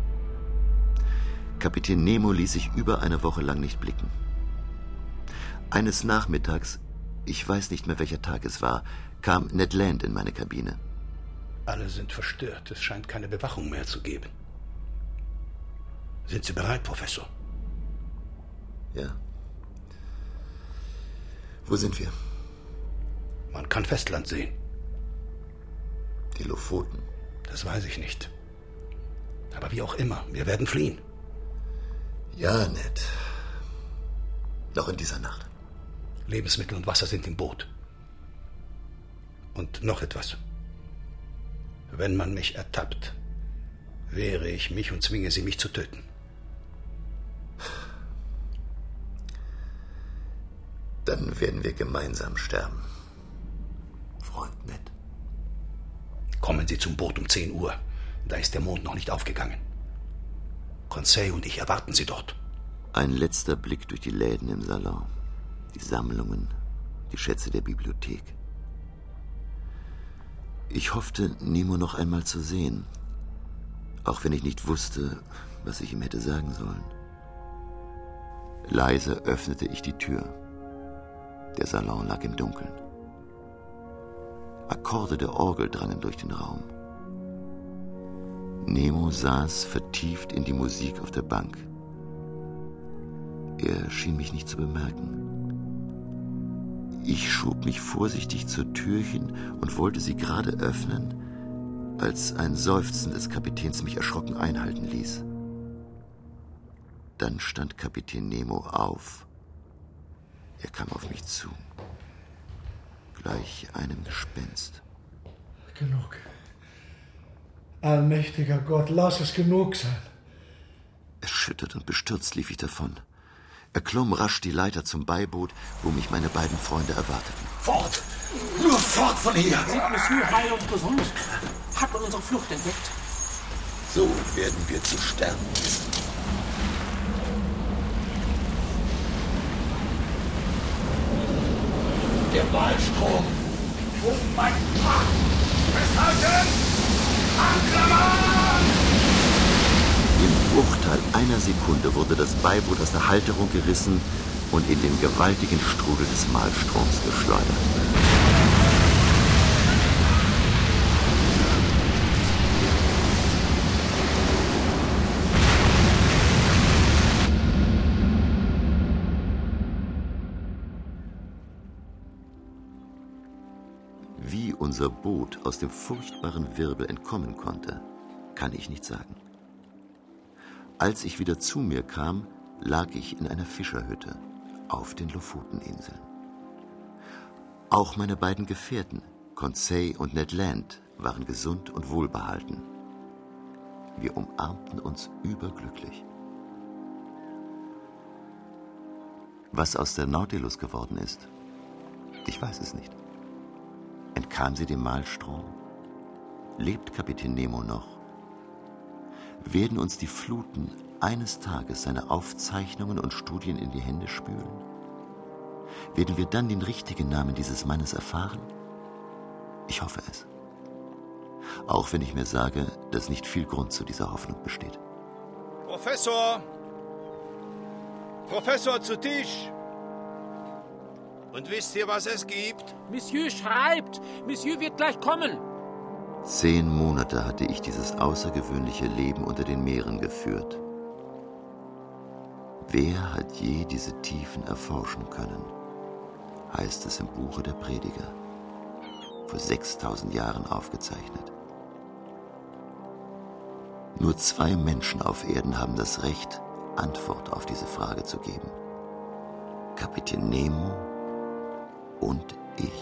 Kapitän Nemo ließ sich über eine Woche lang nicht blicken. Eines Nachmittags, ich weiß nicht mehr welcher Tag es war, kam Ned Land in meine Kabine. Alle sind verstört. Es scheint keine Bewachung mehr zu geben. Sind Sie bereit, Professor? Ja. Wo sind wir? Man kann Festland sehen. Die Lofoten. Das weiß ich nicht. Aber wie auch immer, wir werden fliehen. Ja, Ned. Noch in dieser Nacht. Lebensmittel und Wasser sind im Boot. Und noch etwas. Wenn man mich ertappt, wehre ich mich und zwinge sie, mich zu töten. Dann werden wir gemeinsam sterben. Freund Ned. Kommen Sie zum Boot um zehn Uhr. Da ist der Mond noch nicht aufgegangen. Conseil und ich erwarten Sie dort. Ein letzter Blick durch die Läden im Salon. Die Sammlungen, die Schätze der Bibliothek. Ich hoffte, Nemo noch einmal zu sehen, auch wenn ich nicht wusste, was ich ihm hätte sagen sollen. Leise öffnete ich die Tür. Der Salon lag im Dunkeln. Akkorde der Orgel drangen durch den Raum. Nemo saß vertieft in die Musik auf der Bank. Er schien mich nicht zu bemerken. Ich schob mich vorsichtig zur Tür hin und wollte sie gerade öffnen, als ein Seufzen des Kapitäns mich erschrocken einhalten ließ. Dann stand Kapitän Nemo auf. Er kam auf mich zu, gleich einem Gespenst. Genug. Allmächtiger Gott, lass es genug sein. Erschüttert und bestürzt lief ich davon. Erklomm rasch die Leiter zum Beiboot, wo mich meine beiden Freunde erwarteten. Fort! Nur fort von hier! Sind Monsieur heil und gesund? Hat man unsere Flucht entdeckt? So werden wir zu sterben wissen. Der Malstrom! Oh mein Gott! Festhalten! Anklammern! Im Bruchteil einer Sekunde wurde das Beiboot aus der Halterung gerissen und in den gewaltigen Strudel des Malstroms geschleudert. unser Boot aus dem furchtbaren Wirbel entkommen konnte, kann ich nicht sagen. Als ich wieder zu mir kam, lag ich in einer Fischerhütte auf den Lofoteninseln. Auch meine beiden Gefährten, Conseil und Ned Land, waren gesund und wohlbehalten. Wir umarmten uns überglücklich. Was aus der Nautilus geworden ist, ich weiß es nicht. Entkam sie dem Maelstrom? Lebt Kapitän Nemo noch? Werden uns die Fluten eines Tages seine Aufzeichnungen und Studien in die Hände spülen? Werden wir dann den richtigen Namen dieses Mannes erfahren? Ich hoffe es. Auch wenn ich mir sage, dass nicht viel Grund zu dieser Hoffnung besteht. Professor! Professor, zu Tisch! Und wisst ihr, was es gibt? Monsieur schreibt! Monsieur wird gleich kommen! Zehn Monate hatte ich dieses außergewöhnliche Leben unter den Meeren geführt. Wer hat je diese Tiefen erforschen können, heißt es im Buche der Prediger, vor sechstausend Jahren aufgezeichnet. Nur zwei Menschen auf Erden haben das Recht, Antwort auf diese Frage zu geben. Kapitän Nemo und ich.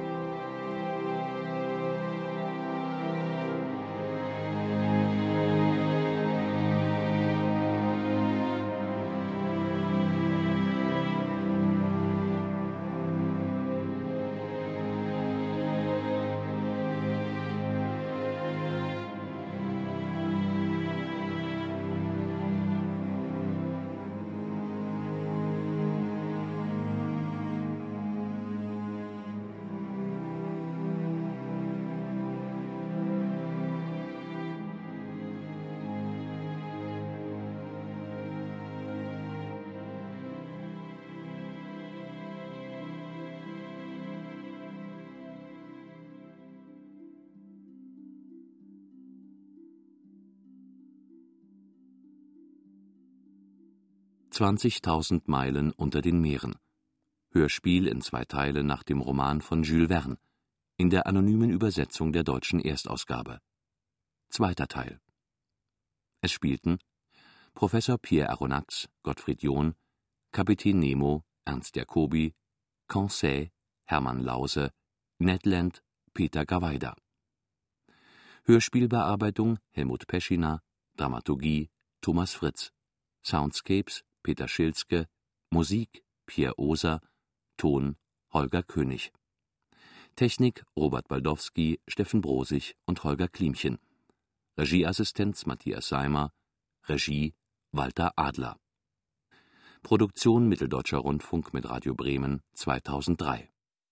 zwanzigtausend Meilen unter den Meeren. Hörspiel in zwei Teile nach dem Roman von Jules Verne, in der anonymen Übersetzung der deutschen Erstausgabe. Zweiter Teil. Es spielten Professor Pierre Aronnax, Gottfried John, Kapitän Nemo, Ernst Jacobi, Conseil, Hermann Lause, Ned Land, Peter Gawaida. Hörspielbearbeitung Helmut Peschina, Dramaturgie Thomas Fritz, Soundscapes Peter Schilzke, Musik Pierre Oser, Ton Holger König. Technik Robert Baldowski, Steffen Brosig und Holger Klimchen. Regieassistenz Matthias Seimer, Regie Walter Adler. Produktion Mitteldeutscher Rundfunk mit Radio Bremen zweitausenddrei.